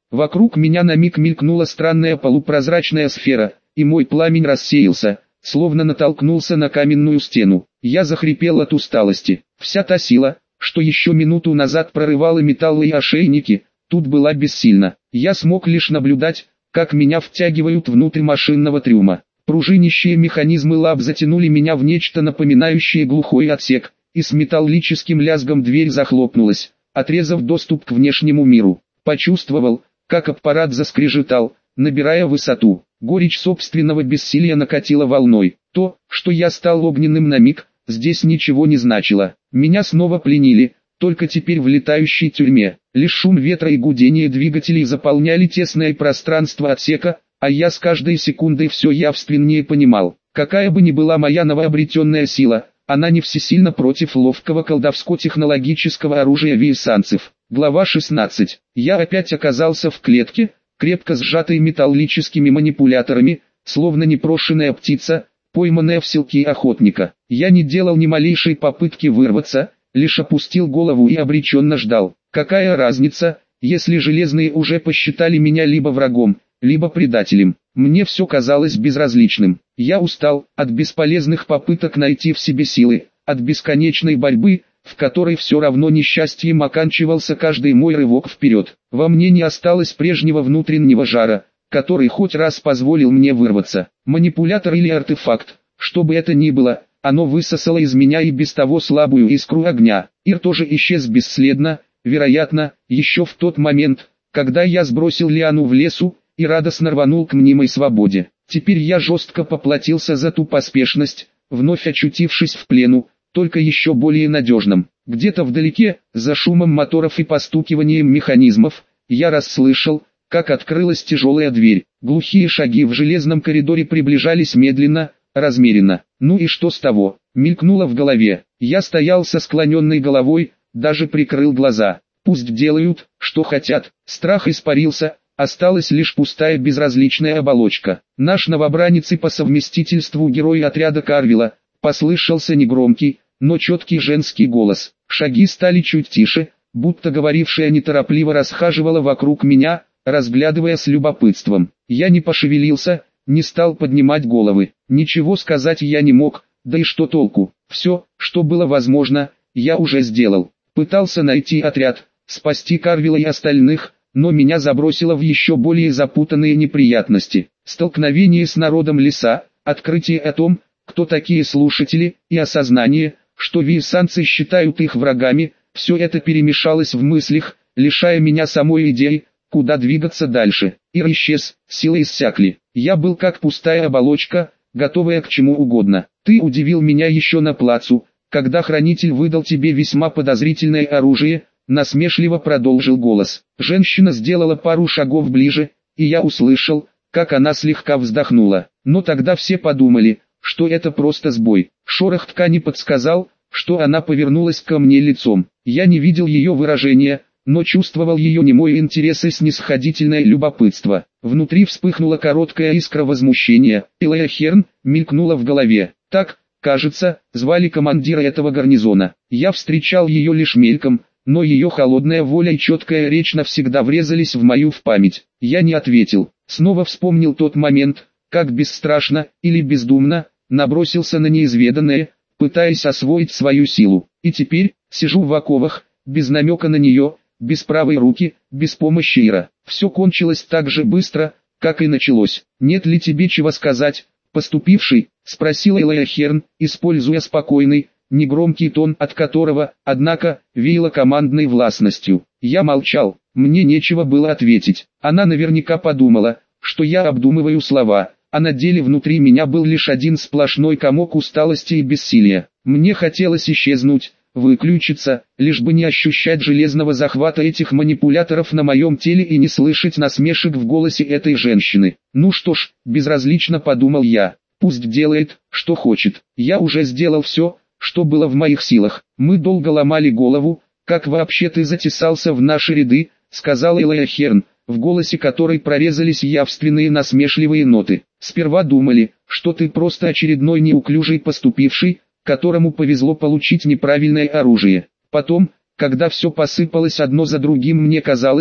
Вокруг меня на миг мелькнула странная полупрозрачная сфера, и мой пламень рассеялся, словно натолкнулся на каменную стену. Я захрипел от усталости. Вся та сила, что еще минуту назад прорывала металлы и ошейники, тут была бессильна. Я смог лишь наблюдать, как меня втягивают внутрь машинного трюма. Пружинищие механизмы лап затянули меня в нечто напоминающее глухой отсек, и с металлическим лязгом дверь захлопнулась, отрезав доступ к внешнему миру. Почувствовал, как аппарат заскрежетал, набирая высоту. Горечь собственного бессилия накатила волной. То, что я стал огненным на миг, здесь ничего не значило. Меня снова пленили, только теперь в летающей тюрьме. Лишь шум ветра и гудение двигателей заполняли тесное пространство отсека, а я с каждой секундой все явственнее понимал, какая бы ни была моя новообретенная сила, она не всесильна против ловкого колдовско-технологического оружия виессанцев. Глава шестнадцать. Я опять оказался в клетке, крепко сжатой металлическими манипуляторами, словно непрошенная птица, пойманная в селки охотника. Я не делал ни малейшей попытки вырваться, лишь опустил голову и обреченно ждал. Какая разница, если железные уже посчитали меня либо врагом, либо предателем? Мне все казалось безразличным. Я устал от бесполезных попыток найти в себе силы, от бесконечной борьбы, в которой все равно несчастьем оканчивался каждый мой рывок вперед. Во мне не осталось прежнего внутреннего жара, который хоть раз позволил мне вырваться. Манипулятор или артефакт, что бы это ни было, оно высосало из меня и без того слабую искру огня. Ир тоже исчез бесследно, вероятно, еще в тот момент, когда я сбросил лиану в лесу и радостно рванул к мнимой свободе. Теперь я жестко поплатился за ту поспешность, вновь очутившись в плену, только еще более надежным. Где-то вдалеке, за шумом моторов и постукиванием механизмов, я расслышал, как открылась тяжелая дверь. Глухие шаги в железном коридоре приближались медленно, размеренно. Ну и что с того? Мелькнуло в голове. Я стоял со склоненной головой, даже прикрыл глаза. Пусть делают, что хотят. Страх испарился, осталась лишь пустая безразличная оболочка. Наш новобранец и по совместительству герой отряда Карвилла, послышался негромкий, но четкий женский голос. Шаги стали чуть тише, будто говорившая неторопливо расхаживала вокруг меня, разглядывая с любопытством. Я не пошевелился, не стал поднимать головы. Ничего сказать я не мог, да и что толку? Все, что было возможно, я уже сделал. Пытался найти отряд, спасти Карвилла и остальных, но меня забросило в еще более запутанные неприятности. Столкновение с народом леса, открытие о том, кто такие слушатели, и осознание, что виессанцы считают их врагами, все это перемешалось в мыслях, лишая меня самой идеи, куда двигаться дальше. Ир исчез, силы иссякли. Я был как пустая оболочка, готовая к чему угодно. Ты удивил меня еще на плацу, когда хранитель выдал тебе весьма подозрительное оружие, насмешливо продолжил голос. Женщина сделала пару шагов ближе, и я услышал, как она слегка вздохнула. Но тогда все подумали, что это просто сбой. Шорох ткани подсказал, что она повернулась ко мне лицом. Я не видел ее выражения, но чувствовал ее немой интерес и снисходительное любопытство. Внутри вспыхнула короткая искра возмущения. Элая Херн мелькнула в голове. Так, кажется, звали командира этого гарнизона. Я встречал ее лишь мельком, но ее холодная воля и четкая речь навсегда врезались в мою в память. Я не ответил. Снова вспомнил тот момент, как бесстрашно, или бездумно, набросился на неизведанное, пытаясь освоить свою силу. И теперь, сижу в оковах, без намека на нее, без правой руки, без помощи Ира. Все кончилось так же быстро, как и началось. «Нет ли тебе чего сказать, поступивший?» — спросила Элая Херн, используя спокойный, негромкий тон, от которого, однако, веяло командной властностью. Я молчал, мне нечего было ответить. Она наверняка подумала, что я обдумываю слова, а на деле внутри меня был лишь один сплошной комок усталости и бессилия. Мне хотелось исчезнуть, выключиться, лишь бы не ощущать железного захвата этих манипуляторов на моем теле и не слышать насмешек в голосе этой женщины. Ну что ж, безразлично подумал я, пусть делает, что хочет. Я уже сделал все, что было в моих силах. Мы долго ломали голову, как вообще ты затесался в наши ряды, сказала Элая Херн, в голосе которой прорезались явственные насмешливые ноты. Сперва думали, что ты просто очередной неуклюжий поступивший, которому повезло получить неправильное оружие. Потом, когда все посыпалось одно за другим, мне казалось,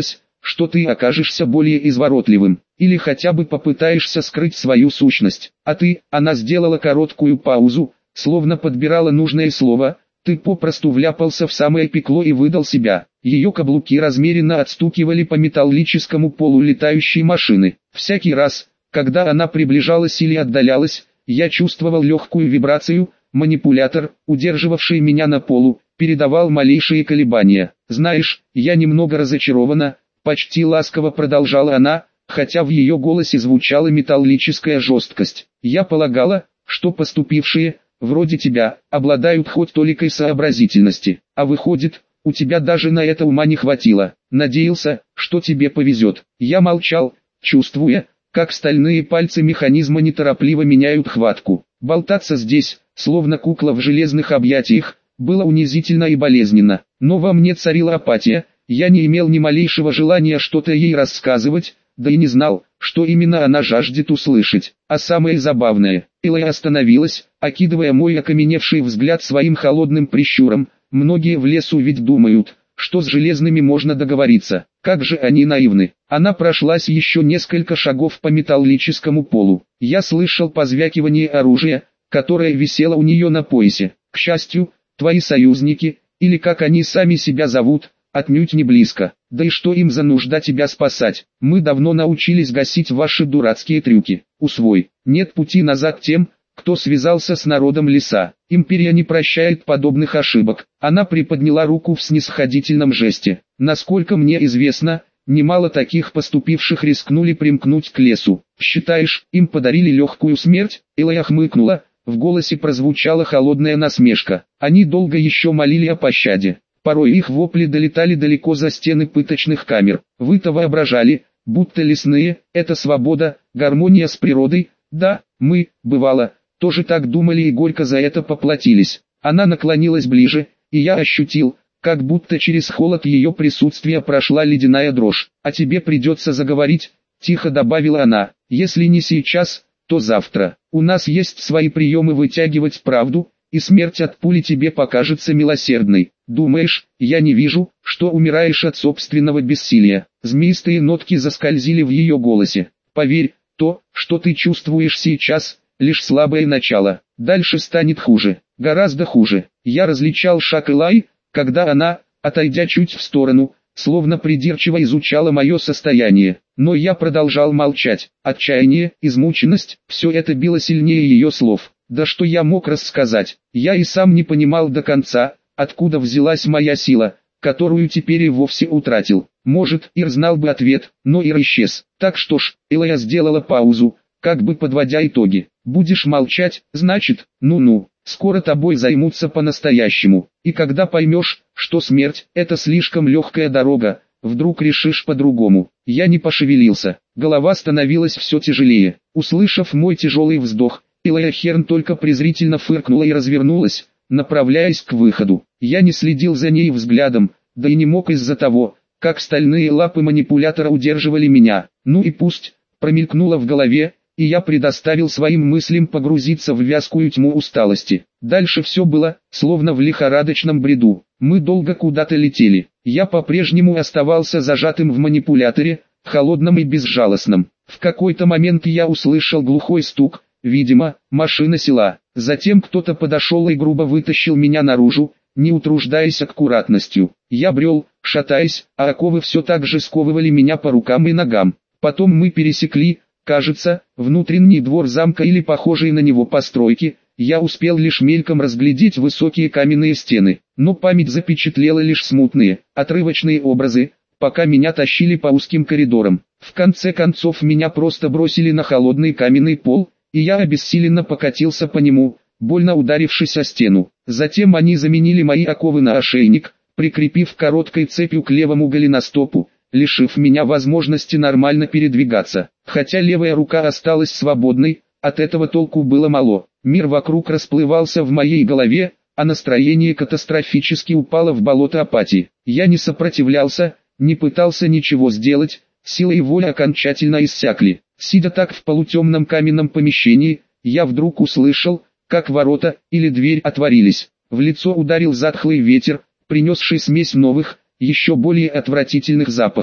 что ты окажешься более изворотливым, или хотя бы попытаешься скрыть свою сущность. А ты, она сделала короткую паузу, словно подбирала нужное слово, ты попросту вляпался в самое пекло и выдал себя. Ее каблуки размеренно отстукивали по металлическому полу летающей машины. Всякий раз, когда она приближалась или отдалялась, я чувствовал легкую вибрацию, манипулятор, удерживавший меня на полу, передавал малейшие колебания. «Знаешь, я немного разочарована», — почти ласково продолжала она, хотя в ее голосе звучала металлическая жесткость. «Я полагала, что поступившие, вроде тебя, обладают хоть толикой сообразительности, а выходит, у тебя даже на это ума не хватило. Надеялся, что тебе повезет». Я молчал, чувствуя, как стальные пальцы механизма неторопливо меняют хватку. Болтаться здесь, словно кукла в железных объятиях, было унизительно и болезненно. Но во мне царила апатия, я не имел ни малейшего желания что-то ей рассказывать, да и не знал, что именно она жаждет услышать. А самое забавное, Элая остановилась, окидывая мой окаменевший взгляд своим холодным прищуром. Многие в лесу ведь думают, что с железными можно договориться. Как же они наивны. Она прошлась еще несколько шагов по металлическому полу. Я слышал позвякивание оружия, которое висело у нее на поясе. К счастью, твои союзники, или как они сами себя зовут, отнюдь не близко. Да и что им за нужда тебя спасать? Мы давно научились гасить ваши дурацкие трюки. Усвой, нет пути назад тем, кто связался с народом леса. Империя не прощает подобных ошибок. Она приподняла руку в снисходительном жесте. Насколько мне известно, немало таких поступивших рискнули примкнуть к лесу. Считаешь, им подарили легкую смерть? Элая хмыкнула, в голосе прозвучала холодная насмешка. Они долго еще молили о пощаде. Порой их вопли долетали далеко за стены пыточных камер. Вы-то воображали, будто лесные – это свобода, гармония с природой. Да, мы, бывало, тоже так думали и горько за это поплатились. Она наклонилась ближе, и я ощутил, как будто через холод ее присутствия прошла ледяная дрожь. «А тебе придется заговорить», – тихо добавила она, – «если не сейчас, то завтра. У нас есть свои приемы вытягивать правду, и смерть от пули тебе покажется милосердной. Думаешь, я не вижу, что умираешь от собственного бессилия?» Змеистые нотки заскользили в ее голосе. «Поверь, то, что ты чувствуешь сейчас, лишь слабое начало. Дальше станет хуже, гораздо хуже». Я различал шаг Элай, когда она, отойдя чуть в сторону, словно придирчиво изучала мое состояние. Но я продолжал молчать. Отчаяние, измученность, все это било сильнее ее слов. Да что я мог рассказать? Я и сам не понимал до конца, откуда взялась моя сила, которую теперь и вовсе утратил. Может, Ир знал бы ответ, но Ир исчез. Так что ж, Элая сделала паузу, как бы подводя итоги. «Будешь молчать, значит, ну-ну, скоро тобой займутся по-настоящему. И когда поймешь, что смерть – это слишком легкая дорога, вдруг решишь по-другому». Я не пошевелился, голова становилась все тяжелее. Услышав мой тяжелый вздох, Элая Херн только презрительно фыркнула и развернулась, направляясь к выходу. Я не следил за ней взглядом, да и не мог из-за того, как стальные лапы манипулятора удерживали меня. Ну и пусть, промелькнуло в голове, и я предоставил своим мыслям погрузиться в вязкую тьму усталости. Дальше все было, словно в лихорадочном бреду. Мы долго куда-то летели. Я по-прежнему оставался зажатым в манипуляторе, холодном и безжалостном. В какой-то момент я услышал глухой стук, видимо, машина села. Затем кто-то подошел и грубо вытащил меня наружу, не утруждаясь аккуратностью. Я брел, шатаясь, а оковы все так же сковывали меня по рукам и ногам. Потом мы пересекли, кажется, внутренний двор замка или похожие на него постройки. Я успел лишь мельком разглядеть высокие каменные стены, но память запечатлела лишь смутные, отрывочные образы, пока меня тащили по узким коридорам. В конце концов меня просто бросили на холодный каменный пол, и я обессиленно покатился по нему, больно ударившись о стену. Затем они заменили мои оковы на ошейник, прикрепив короткой цепью к левому голеностопу, лишив меня возможности нормально передвигаться. Хотя левая рука осталась свободной, от этого толку было мало. Мир вокруг расплывался в моей голове, а настроение катастрофически упало в болото апатии. Я не сопротивлялся, не пытался ничего сделать, сила и воля окончательно иссякли. Сидя так в полутемном каменном помещении, я вдруг услышал, как ворота или дверь отворились. В лицо ударил затхлый ветер, принесший смесь новых, еще более отвратительных запахов.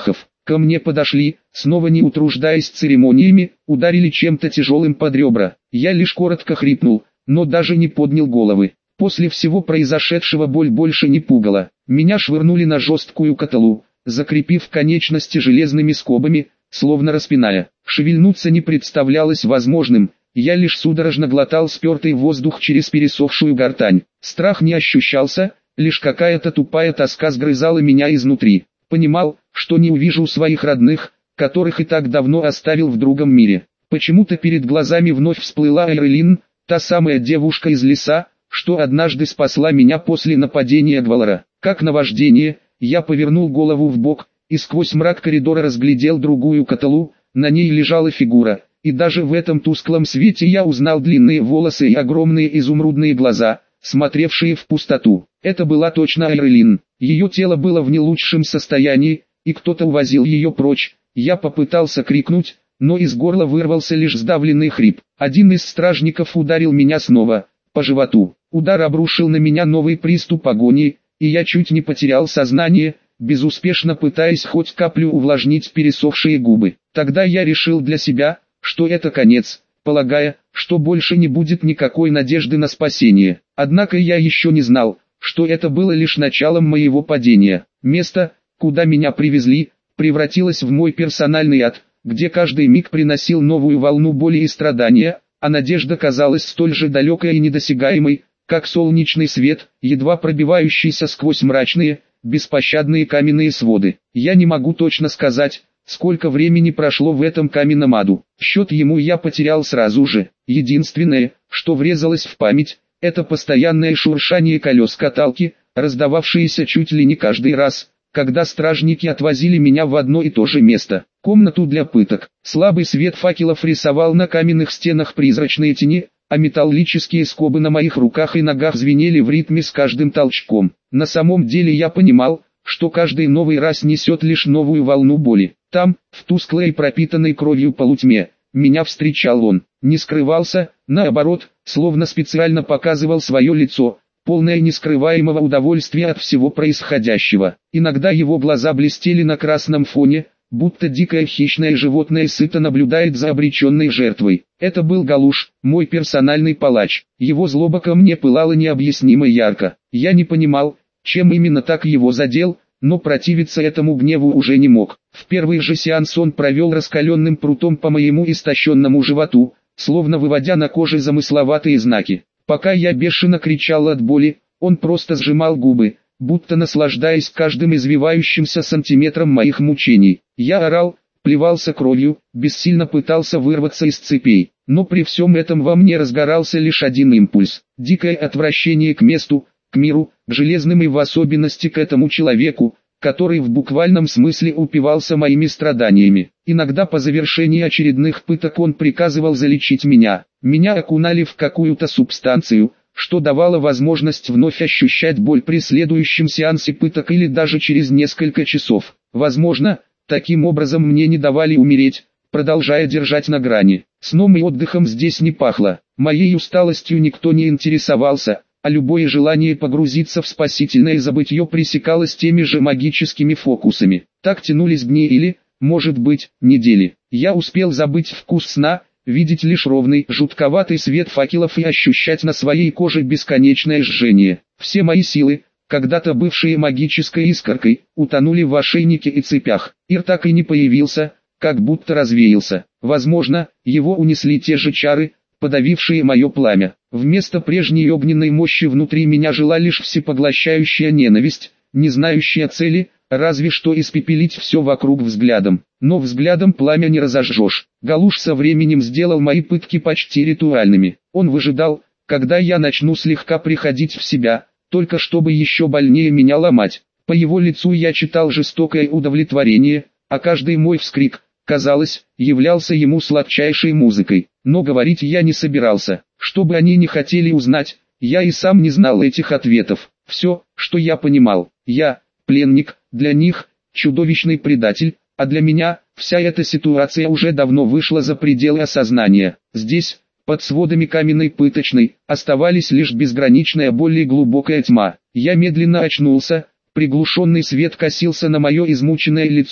Ко мне подошли, снова не утруждаясь церемониями, ударили чем-то тяжелым под ребра. Я лишь коротко хрипнул, но даже не поднял головы. После всего произошедшего боль больше не пугала. Меня швырнули на жесткую каталу, закрепив конечности железными скобами, словно распиная. Шевельнуться не представлялось возможным, я лишь судорожно глотал спертый воздух через пересохшую гортань. Страх не ощущался, лишь какая-то тупая тоска сгрызала меня изнутри. Понимал, что не увижу своих родных, которых и так давно оставил в другом мире. Почему-то перед глазами вновь всплыла Эйрелин, та самая девушка из леса, что однажды спасла меня после нападения Гвалара. Как наваждение, я повернул голову вбок, и сквозь мрак коридора разглядел другую каталу, на ней лежала фигура, и даже в этом тусклом свете я узнал длинные волосы и огромные изумрудные глаза, смотревшие в пустоту. Это была точно Эйрелин. Ее тело было в не лучшем состоянии, и кто-то увозил ее прочь. Я попытался крикнуть, но из горла вырвался лишь сдавленный хрип. Один из стражников ударил меня снова, по животу. Удар обрушил на меня новый приступ агонии, и я чуть не потерял сознание, безуспешно пытаясь хоть каплю увлажнить пересохшие губы. Тогда я решил для себя, что это конец, полагая, что больше не будет никакой надежды на спасение. Однако я еще не знал, что это было лишь началом моего падения. Место, куда меня привезли, превратилось в мой персональный ад, где каждый миг приносил новую волну боли и страдания, а надежда казалась столь же далекой и недосягаемой, как солнечный свет, едва пробивающийся сквозь мрачные, беспощадные каменные своды. Я не могу точно сказать, сколько времени прошло в этом каменном аду. Счет ему я потерял сразу же. Единственное, что врезалось в память, это постоянное шуршание колес каталки, раздававшееся чуть ли не каждый раз, когда стражники отвозили меня в одно и то же место. Комнату для пыток. Слабый свет факелов рисовал на каменных стенах призрачные тени, а металлические скобы на моих руках и ногах звенели в ритме с каждым толчком. На самом деле я понимал, что каждый новый раз несет лишь новую волну боли. Там, в тусклой и пропитанной кровью полутьме, меня встречал он. Не скрывался, наоборот, словно специально показывал свое лицо, полное нескрываемого удовольствия от всего происходящего. Иногда его глаза блестели на красном фоне, будто дикое хищное животное сыто наблюдает за обреченной жертвой. Это был Галуш, мой персональный палач. Его злоба ко мне пылала необъяснимо ярко. Я не понимал, чем именно так его задел, но противиться этому гневу уже не мог. В первый же сеанс он провел раскаленным прутом по моему истощенному животу, словно выводя на коже замысловатые знаки. Пока я бешено кричал от боли, он просто сжимал губы, будто наслаждаясь каждым извивающимся сантиметром моих мучений. Я орал, плевался кровью, бессильно пытался вырваться из цепей. Но при всем этом во мне разгорался лишь один импульс. Дикое отвращение к месту, к миру, к железным и в особенности к этому человеку, который в буквальном смысле упивался моими страданиями. Иногда по завершении очередных пыток он приказывал залечить меня. Меня окунали в какую-то субстанцию, что давало возможность вновь ощущать боль при следующем сеансе пыток или даже через несколько часов. Возможно, таким образом мне не давали умереть, продолжая держать на грани. Сном и отдыхом здесь не пахло. Моей усталостью никто не интересовался, а любое желание погрузиться в спасительное забытье пресекалось теми же магическими фокусами. Так тянулись дни или, может быть, недели. Я успел забыть вкус сна, видеть лишь ровный, жутковатый свет факелов и ощущать на своей коже бесконечное жжение. Все мои силы, когда-то бывшие магической искоркой, утонули в ошейнике и цепях. Ир так и не появился, как будто развеялся. Возможно, его унесли те же чары, подавившие мое пламя. Вместо прежней огненной мощи внутри меня жила лишь всепоглощающая ненависть, не знающая цели, разве что испепелить все вокруг взглядом. Но взглядом пламя не разожжешь. Галуш со временем сделал мои пытки почти ритуальными. Он выжидал, когда я начну слегка приходить в себя, только чтобы еще больнее меня ломать. По его лицу я читал жестокое удовлетворение, а каждый мой вскрик, казалось, являлся ему сладчайшей музыкой. Но говорить я не собирался. Что бы они ни хотели узнать, я и сам не знал этих ответов. Все, что я понимал, я, пленник, для них, чудовищный предатель, а для меня, вся эта ситуация уже давно вышла за пределы осознания. Здесь, под сводами каменной пыточной, оставались лишь безграничная боль и глубокая тьма. Я медленно очнулся, приглушенный свет косился на мое измученное лицо,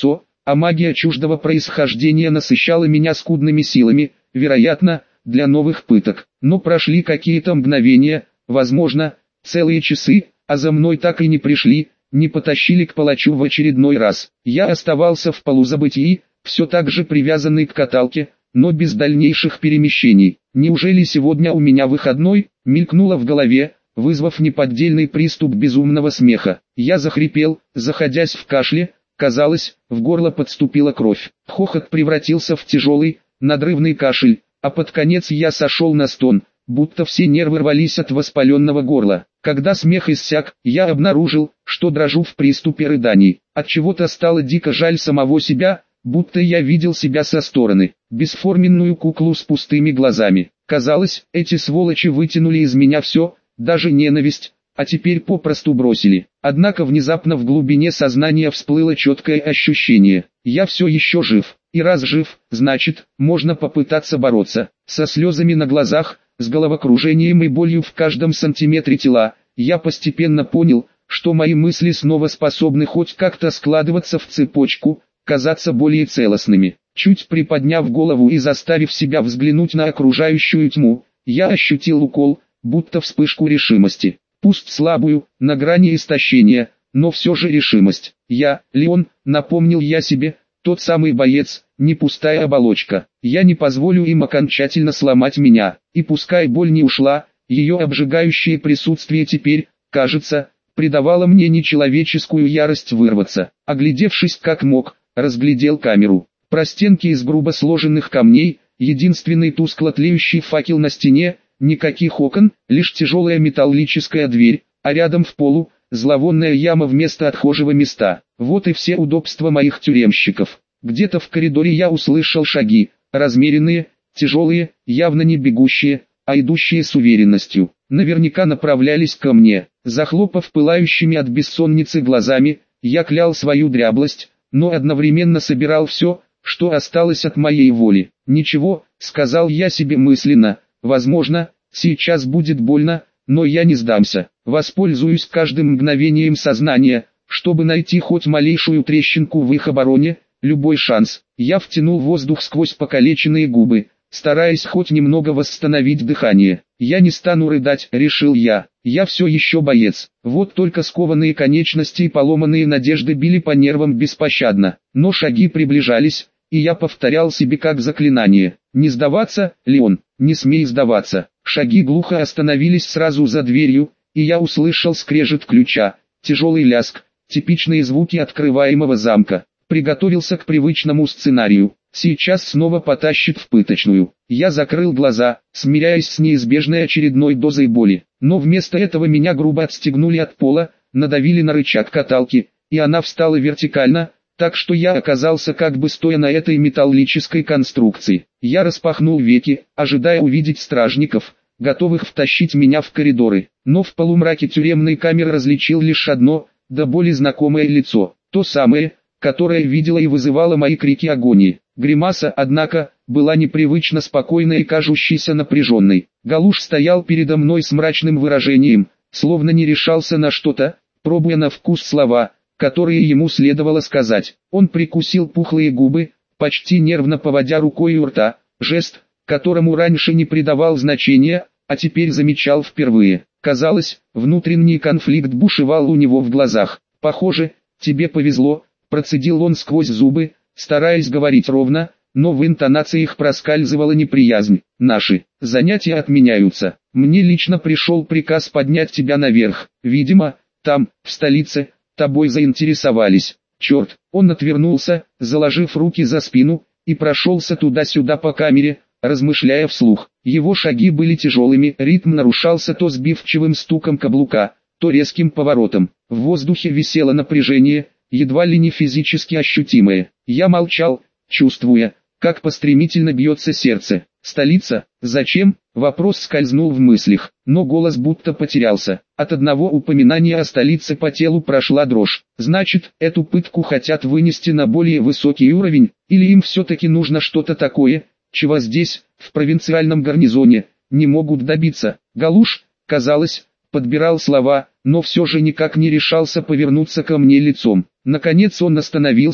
а магия чуждого происхождения насыщала меня скудными силами, вероятно, для новых пыток. Но прошли какие-то мгновения, возможно, целые часы, а за мной так и не пришли, не потащили к палачу в очередной раз. Я оставался в полузабытии, все так же привязанный к каталке, но без дальнейших перемещений. Неужели сегодня у меня выходной, мелькнуло в голове, вызвав неподдельный приступ безумного смеха. Я захрипел, заходясь в кашле, казалось, в горло подступила кровь. Хохот превратился в тяжелый, надрывный кашель, а под конец я сошел на стон, будто все нервы рвались от воспаленного горла. Когда смех иссяк, я обнаружил, что дрожу в приступе рыданий. Отчего-то стало дико жаль самого себя, будто я видел себя со стороны, бесформенную куклу с пустыми глазами. Казалось, эти сволочи вытянули из меня все, даже ненависть, а теперь попросту бросили. Однако внезапно в глубине сознания всплыло четкое ощущение: я все еще жив, и раз жив, значит, можно попытаться бороться. Со слезами на глазах, с головокружением и болью в каждом сантиметре тела, я постепенно понял, что мои мысли снова способны хоть как-то складываться в цепочку, казаться более целостными. Чуть приподняв голову и заставив себя взглянуть на окружающую тьму, я ощутил укол, будто вспышку решимости. Пусть слабую, на грани истощения, но все же решимость. Я, Леон, напомнил я себе, тот самый боец, не пустая оболочка. Я не позволю им окончательно сломать меня, и пускай боль не ушла, ее обжигающее присутствие теперь, кажется, придавало мне нечеловеческую ярость вырваться. Оглядевшись как мог, разглядел камеру. Простенки из грубо сложенных камней, единственный тускло тлеющий факел на стене, никаких окон, лишь тяжелая металлическая дверь, а рядом в полу, зловонная яма вместо отхожего места. Вот и все удобства моих тюремщиков. Где-то в коридоре я услышал шаги, размеренные, тяжелые, явно не бегущие, а идущие с уверенностью. Наверняка направлялись ко мне. Захлопав пылающими от бессонницы глазами, я клял свою дряблость, но одновременно собирал все, что осталось от моей воли. «Ничего», — сказал я себе мысленно, — «возможно, сейчас будет больно, но я не сдамся. Воспользуюсь каждым мгновением сознания, чтобы найти хоть малейшую трещинку в их обороне, любой шанс». Я втянул воздух сквозь покалеченные губы, стараясь хоть немного восстановить дыхание. «Я не стану рыдать», — решил я. «Я все еще боец». Вот только скованные конечности и поломанные надежды били по нервам беспощадно. Но шаги приближались, и я повторял себе как заклинание: «Не сдаваться, Леон, не смей сдаваться». Шаги глухо остановились сразу за дверью, и я услышал скрежет ключа, тяжелый лязг, типичные звуки открываемого замка. Приготовился к привычному сценарию. Сейчас снова потащит в пыточную. Я закрыл глаза, смиряясь с неизбежной очередной дозой боли. Но вместо этого меня грубо отстегнули от пола, надавили на рычаг каталки, и она встала вертикально, так что я оказался как бы стоя на этой металлической конструкции. Я распахнул веки, ожидая увидеть стражников, готовых втащить меня в коридоры. Но в полумраке тюремной камеры различил лишь одно, до боли знакомое лицо. То самое, которое видела и вызывало мои крики агонии. Гримаса, однако, была непривычно спокойной и кажущейся напряженной. Галуш стоял передо мной с мрачным выражением, словно не решался на что-то, пробуя на вкус слова, которые ему следовало сказать. Он прикусил пухлые губы, почти нервно поводя рукой у рта, жест, которому раньше не придавал значения, а теперь замечал впервые. Казалось, внутренний конфликт бушевал у него в глазах. «Похоже, тебе повезло», — процедил он сквозь зубы, стараясь говорить ровно, но в интонациях проскальзывала неприязнь. «Наши занятия отменяются. Мне лично пришел приказ поднять тебя наверх. Видимо, там, в столице, тобой заинтересовались». Черт, он отвернулся, заложив руки за спину, и прошелся туда-сюда по камере, размышляя вслух. Его шаги были тяжелыми, ритм нарушался то сбивчивым стуком каблука, то резким поворотом. В воздухе висело напряжение, едва ли не физически ощутимое. Я молчал, чувствуя, как постремительно бьется сердце. «Столица? Зачем?» Вопрос скользнул в мыслях, но голос будто потерялся. От одного упоминания о столице по телу прошла дрожь. Значит, эту пытку хотят вынести на более высокий уровень, или им все-таки нужно что-то такое, чего здесь, в провинциальном гарнизоне, не могут добиться. Галуш, казалось, подбирал слова, но все же никак не решался повернуться ко мне лицом. Наконец он остановился,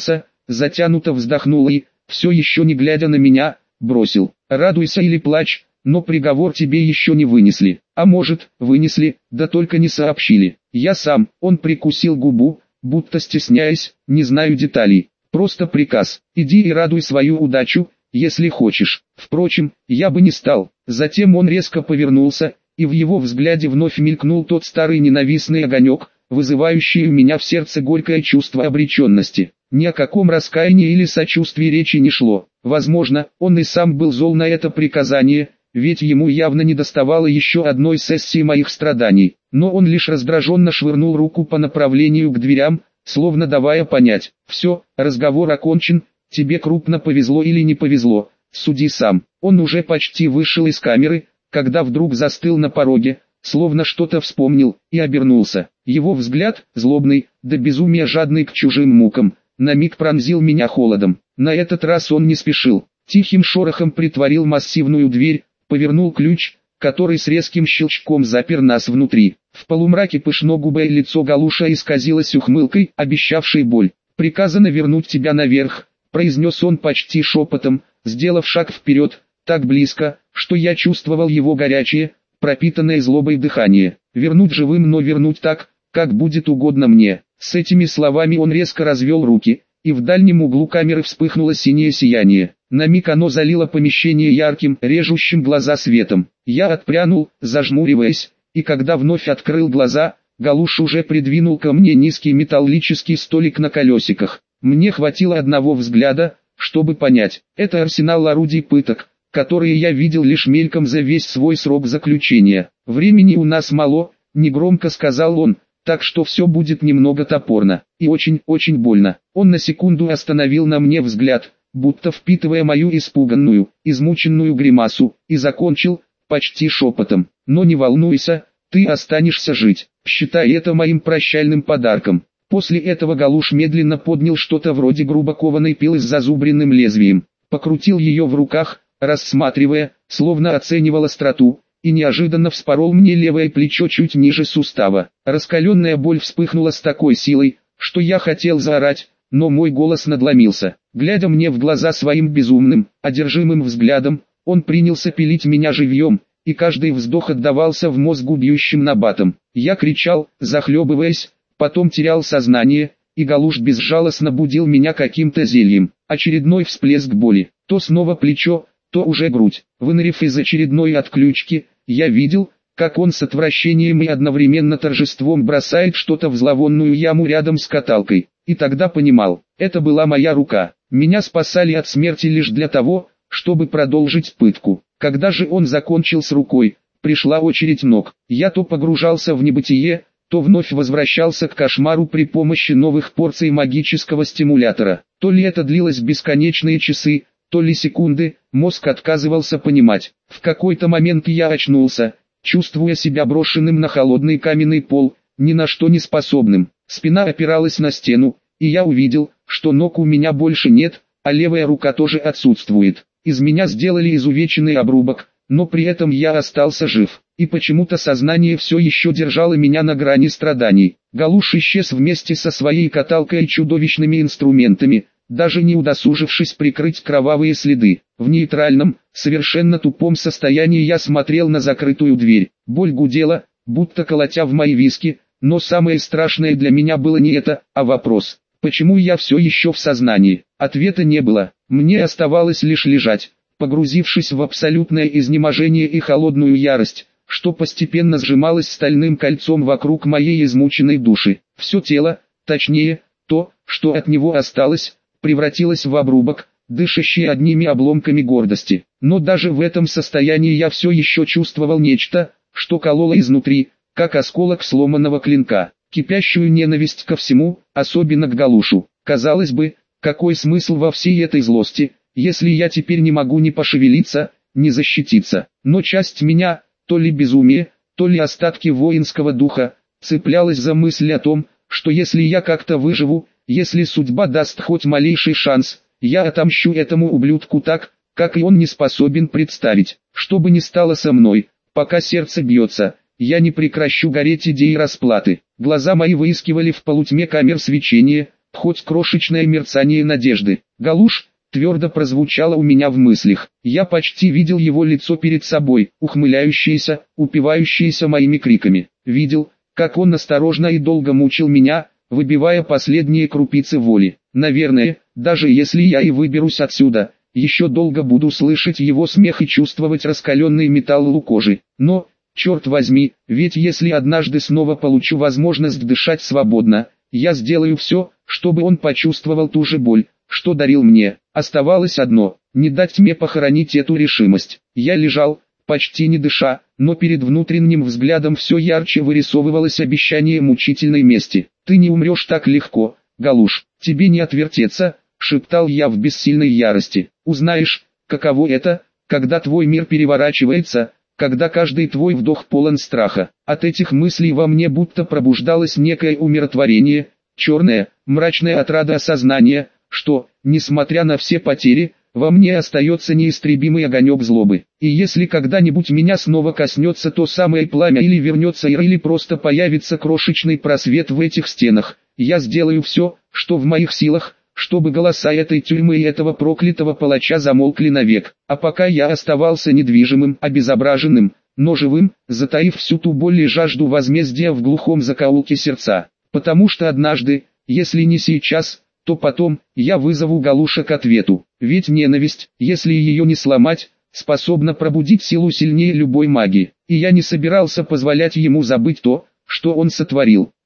затянуто вздохнул и, все еще не глядя на меня, бросил: радуйся или плачь, но приговор тебе еще не вынесли. А может, вынесли, да только не сообщили. Я сам. Он прикусил губу, будто стесняясь, не знаю деталей. Просто приказ: иди и радуй свою удачу, если хочешь. Впрочем, я бы не стал. Затем он резко повернулся, и в его взгляде вновь мелькнул тот старый ненавистный огонек, вызывающий у меня в сердце горькое чувство обреченности. Ни о каком раскаянии или сочувствии речи не шло. Возможно, он и сам был зол на это приказание, ведь ему явно недоставало еще одной сессии моих страданий. Но он лишь раздраженно швырнул руку по направлению к дверям, словно давая понять: все, разговор окончен, тебе крупно повезло или не повезло, суди сам. Он уже почти вышел из камеры, когда вдруг застыл на пороге, словно что-то вспомнил, и обернулся. Его взгляд, злобный, до безумия жадный к чужим мукам, на миг пронзил меня холодом. На этот раз он не спешил. Тихим шорохом притворил массивную дверь, повернул ключ, который с резким щелчком запер нас внутри. В полумраке пышногубое лицо Галуша исказилось ухмылкой, обещавшей боль. «Приказано вернуть тебя наверх», — произнес он почти шепотом, сделав шаг вперед, так близко, что я чувствовал его горячее, пропитанное злобой дыхание. «Вернуть живым, но вернуть так, как будет угодно мне». С этими словами он резко развел руки, и в дальнем углу камеры вспыхнуло синее сияние. На миг оно залило помещение ярким, режущим глаза светом. Я отпрянул, зажмуриваясь, и когда вновь открыл глаза, Галуш уже придвинул ко мне низкий металлический столик на колесиках. Мне хватило одного взгляда, чтобы понять, это арсенал орудий пыток, которые я видел лишь мельком за весь свой срок заключения. «Времени у нас мало», — негромко сказал он, «так что все будет немного топорно и очень-очень больно». Он на секунду остановил на мне взгляд, будто впитывая мою испуганную, измученную гримасу, и закончил, почти шепотом: «Но не волнуйся, ты останешься жить, считай это моим прощальным подарком». После этого Галуш медленно поднял что-то вроде грубо кованой пилы с зазубренным лезвием, покрутил ее в руках, рассматривая, словно оценивал остроту, и неожиданно вспорол мне левое плечо чуть ниже сустава. Раскаленная боль вспыхнула с такой силой, что я хотел заорать, но мой голос надломился. Глядя мне в глаза своим безумным, одержимым взглядом, он принялся пилить меня живьем, и каждый вздох отдавался в мозгу бьющим набатом. Я кричал, захлебываясь, потом терял сознание, и Галуш безжалостно будил меня каким-то зельем. Очередной всплеск боли, то снова плечо, то уже грудь. Вынырев из очередной отключки, я видел, как он с отвращением и одновременно торжеством бросает что-то в зловонную яму рядом с каталкой. И тогда понимал, это была моя рука. Меня спасали от смерти лишь для того, чтобы продолжить пытку. Когда же он закончил с рукой, пришла очередь ног. Я то погружался в небытие, то вновь возвращался к кошмару при помощи новых порций магического стимулятора. То ли это длилось бесконечные часы, то ли секунды, мозг отказывался понимать. В какой-то момент я очнулся, чувствуя себя брошенным на холодный каменный пол, ни на что не способным. Спина опиралась на стену, и я увидел, что ног у меня больше нет, а левая рука тоже отсутствует. Из меня сделали изувеченный обрубок, но при этом я остался жив, и почему-то сознание все еще держало меня на грани страданий. Галуш исчез вместе со своей каталкой и чудовищными инструментами, даже не удосужившись прикрыть кровавые следы. В нейтральном, совершенно тупом состоянии я смотрел на закрытую дверь. Боль гудела, будто колотя в мои виски, но самое страшное для меня было не это, а вопрос: почему я все еще в сознании? Ответа не было. Мне оставалось лишь лежать, погрузившись в абсолютное изнеможение и холодную ярость, что постепенно сжималось стальным кольцом вокруг моей измученной души. Все тело, точнее, то, что от него осталось, превратилось в обрубок, дышащий одними обломками гордости. Но даже в этом состоянии я все еще чувствовал нечто, что кололо изнутри, как осколок сломанного клинка, кипящую ненависть ко всему, особенно к Галушу. Казалось бы, какой смысл во всей этой злости, если я теперь не могу ни пошевелиться, ни защититься? Но часть меня, то ли безумие, то ли остатки воинского духа, цеплялась за мысль о том, что если я как-то выживу, если судьба даст хоть малейший шанс, я отомщу этому ублюдку так, как и он не способен представить. Что бы ни стало со мной, пока сердце бьется, я не прекращу гореть идеей расплаты. Глаза мои выискивали в полутьме камер свечение, хоть крошечное мерцание надежды. Галуш, твердо прозвучало у меня в мыслях. Я почти видел его лицо перед собой, ухмыляющееся, упивающееся моими криками. Видел, как он осторожно и долго мучил меня, выбивая последние крупицы воли. Наверное, даже если я и выберусь отсюда, еще долго буду слышать его смех и чувствовать раскаленный металл у кожи. Но, черт возьми, ведь если однажды снова получу возможность дышать свободно, я сделаю все, чтобы он почувствовал ту же боль, что дарил мне. Оставалось одно – не дать мне похоронить эту решимость. Я лежал, почти не дыша, но перед внутренним взглядом все ярче вырисовывалось обещание мучительной мести. «Ты не умрешь так легко, Галуш, тебе не отвертеться», – шептал я в бессильной ярости. «Узнаешь, каково это, когда твой мир переворачивается, когда каждый твой вдох полон страха». От этих мыслей во мне будто пробуждалось некое умиротворение, черное, мрачное отрада осознания, что, несмотря на все потери, во мне остается неистребимый огонек злобы. И если когда-нибудь меня снова коснется то самое пламя или вернется Ира или просто появится крошечный просвет в этих стенах, я сделаю все, что в моих силах, чтобы голоса этой тюрьмы и этого проклятого палача замолкли навек. А пока я оставался недвижимым, обезображенным, но живым, затаив всю ту боль и жажду возмездия в глухом закоулке сердца. Потому что однажды, если не сейчас, то потом, я вызову Галуша к ответу. Ведь ненависть, если ее не сломать, способна пробудить силу сильнее любой магии. И я не собирался позволять ему забыть то, что он сотворил.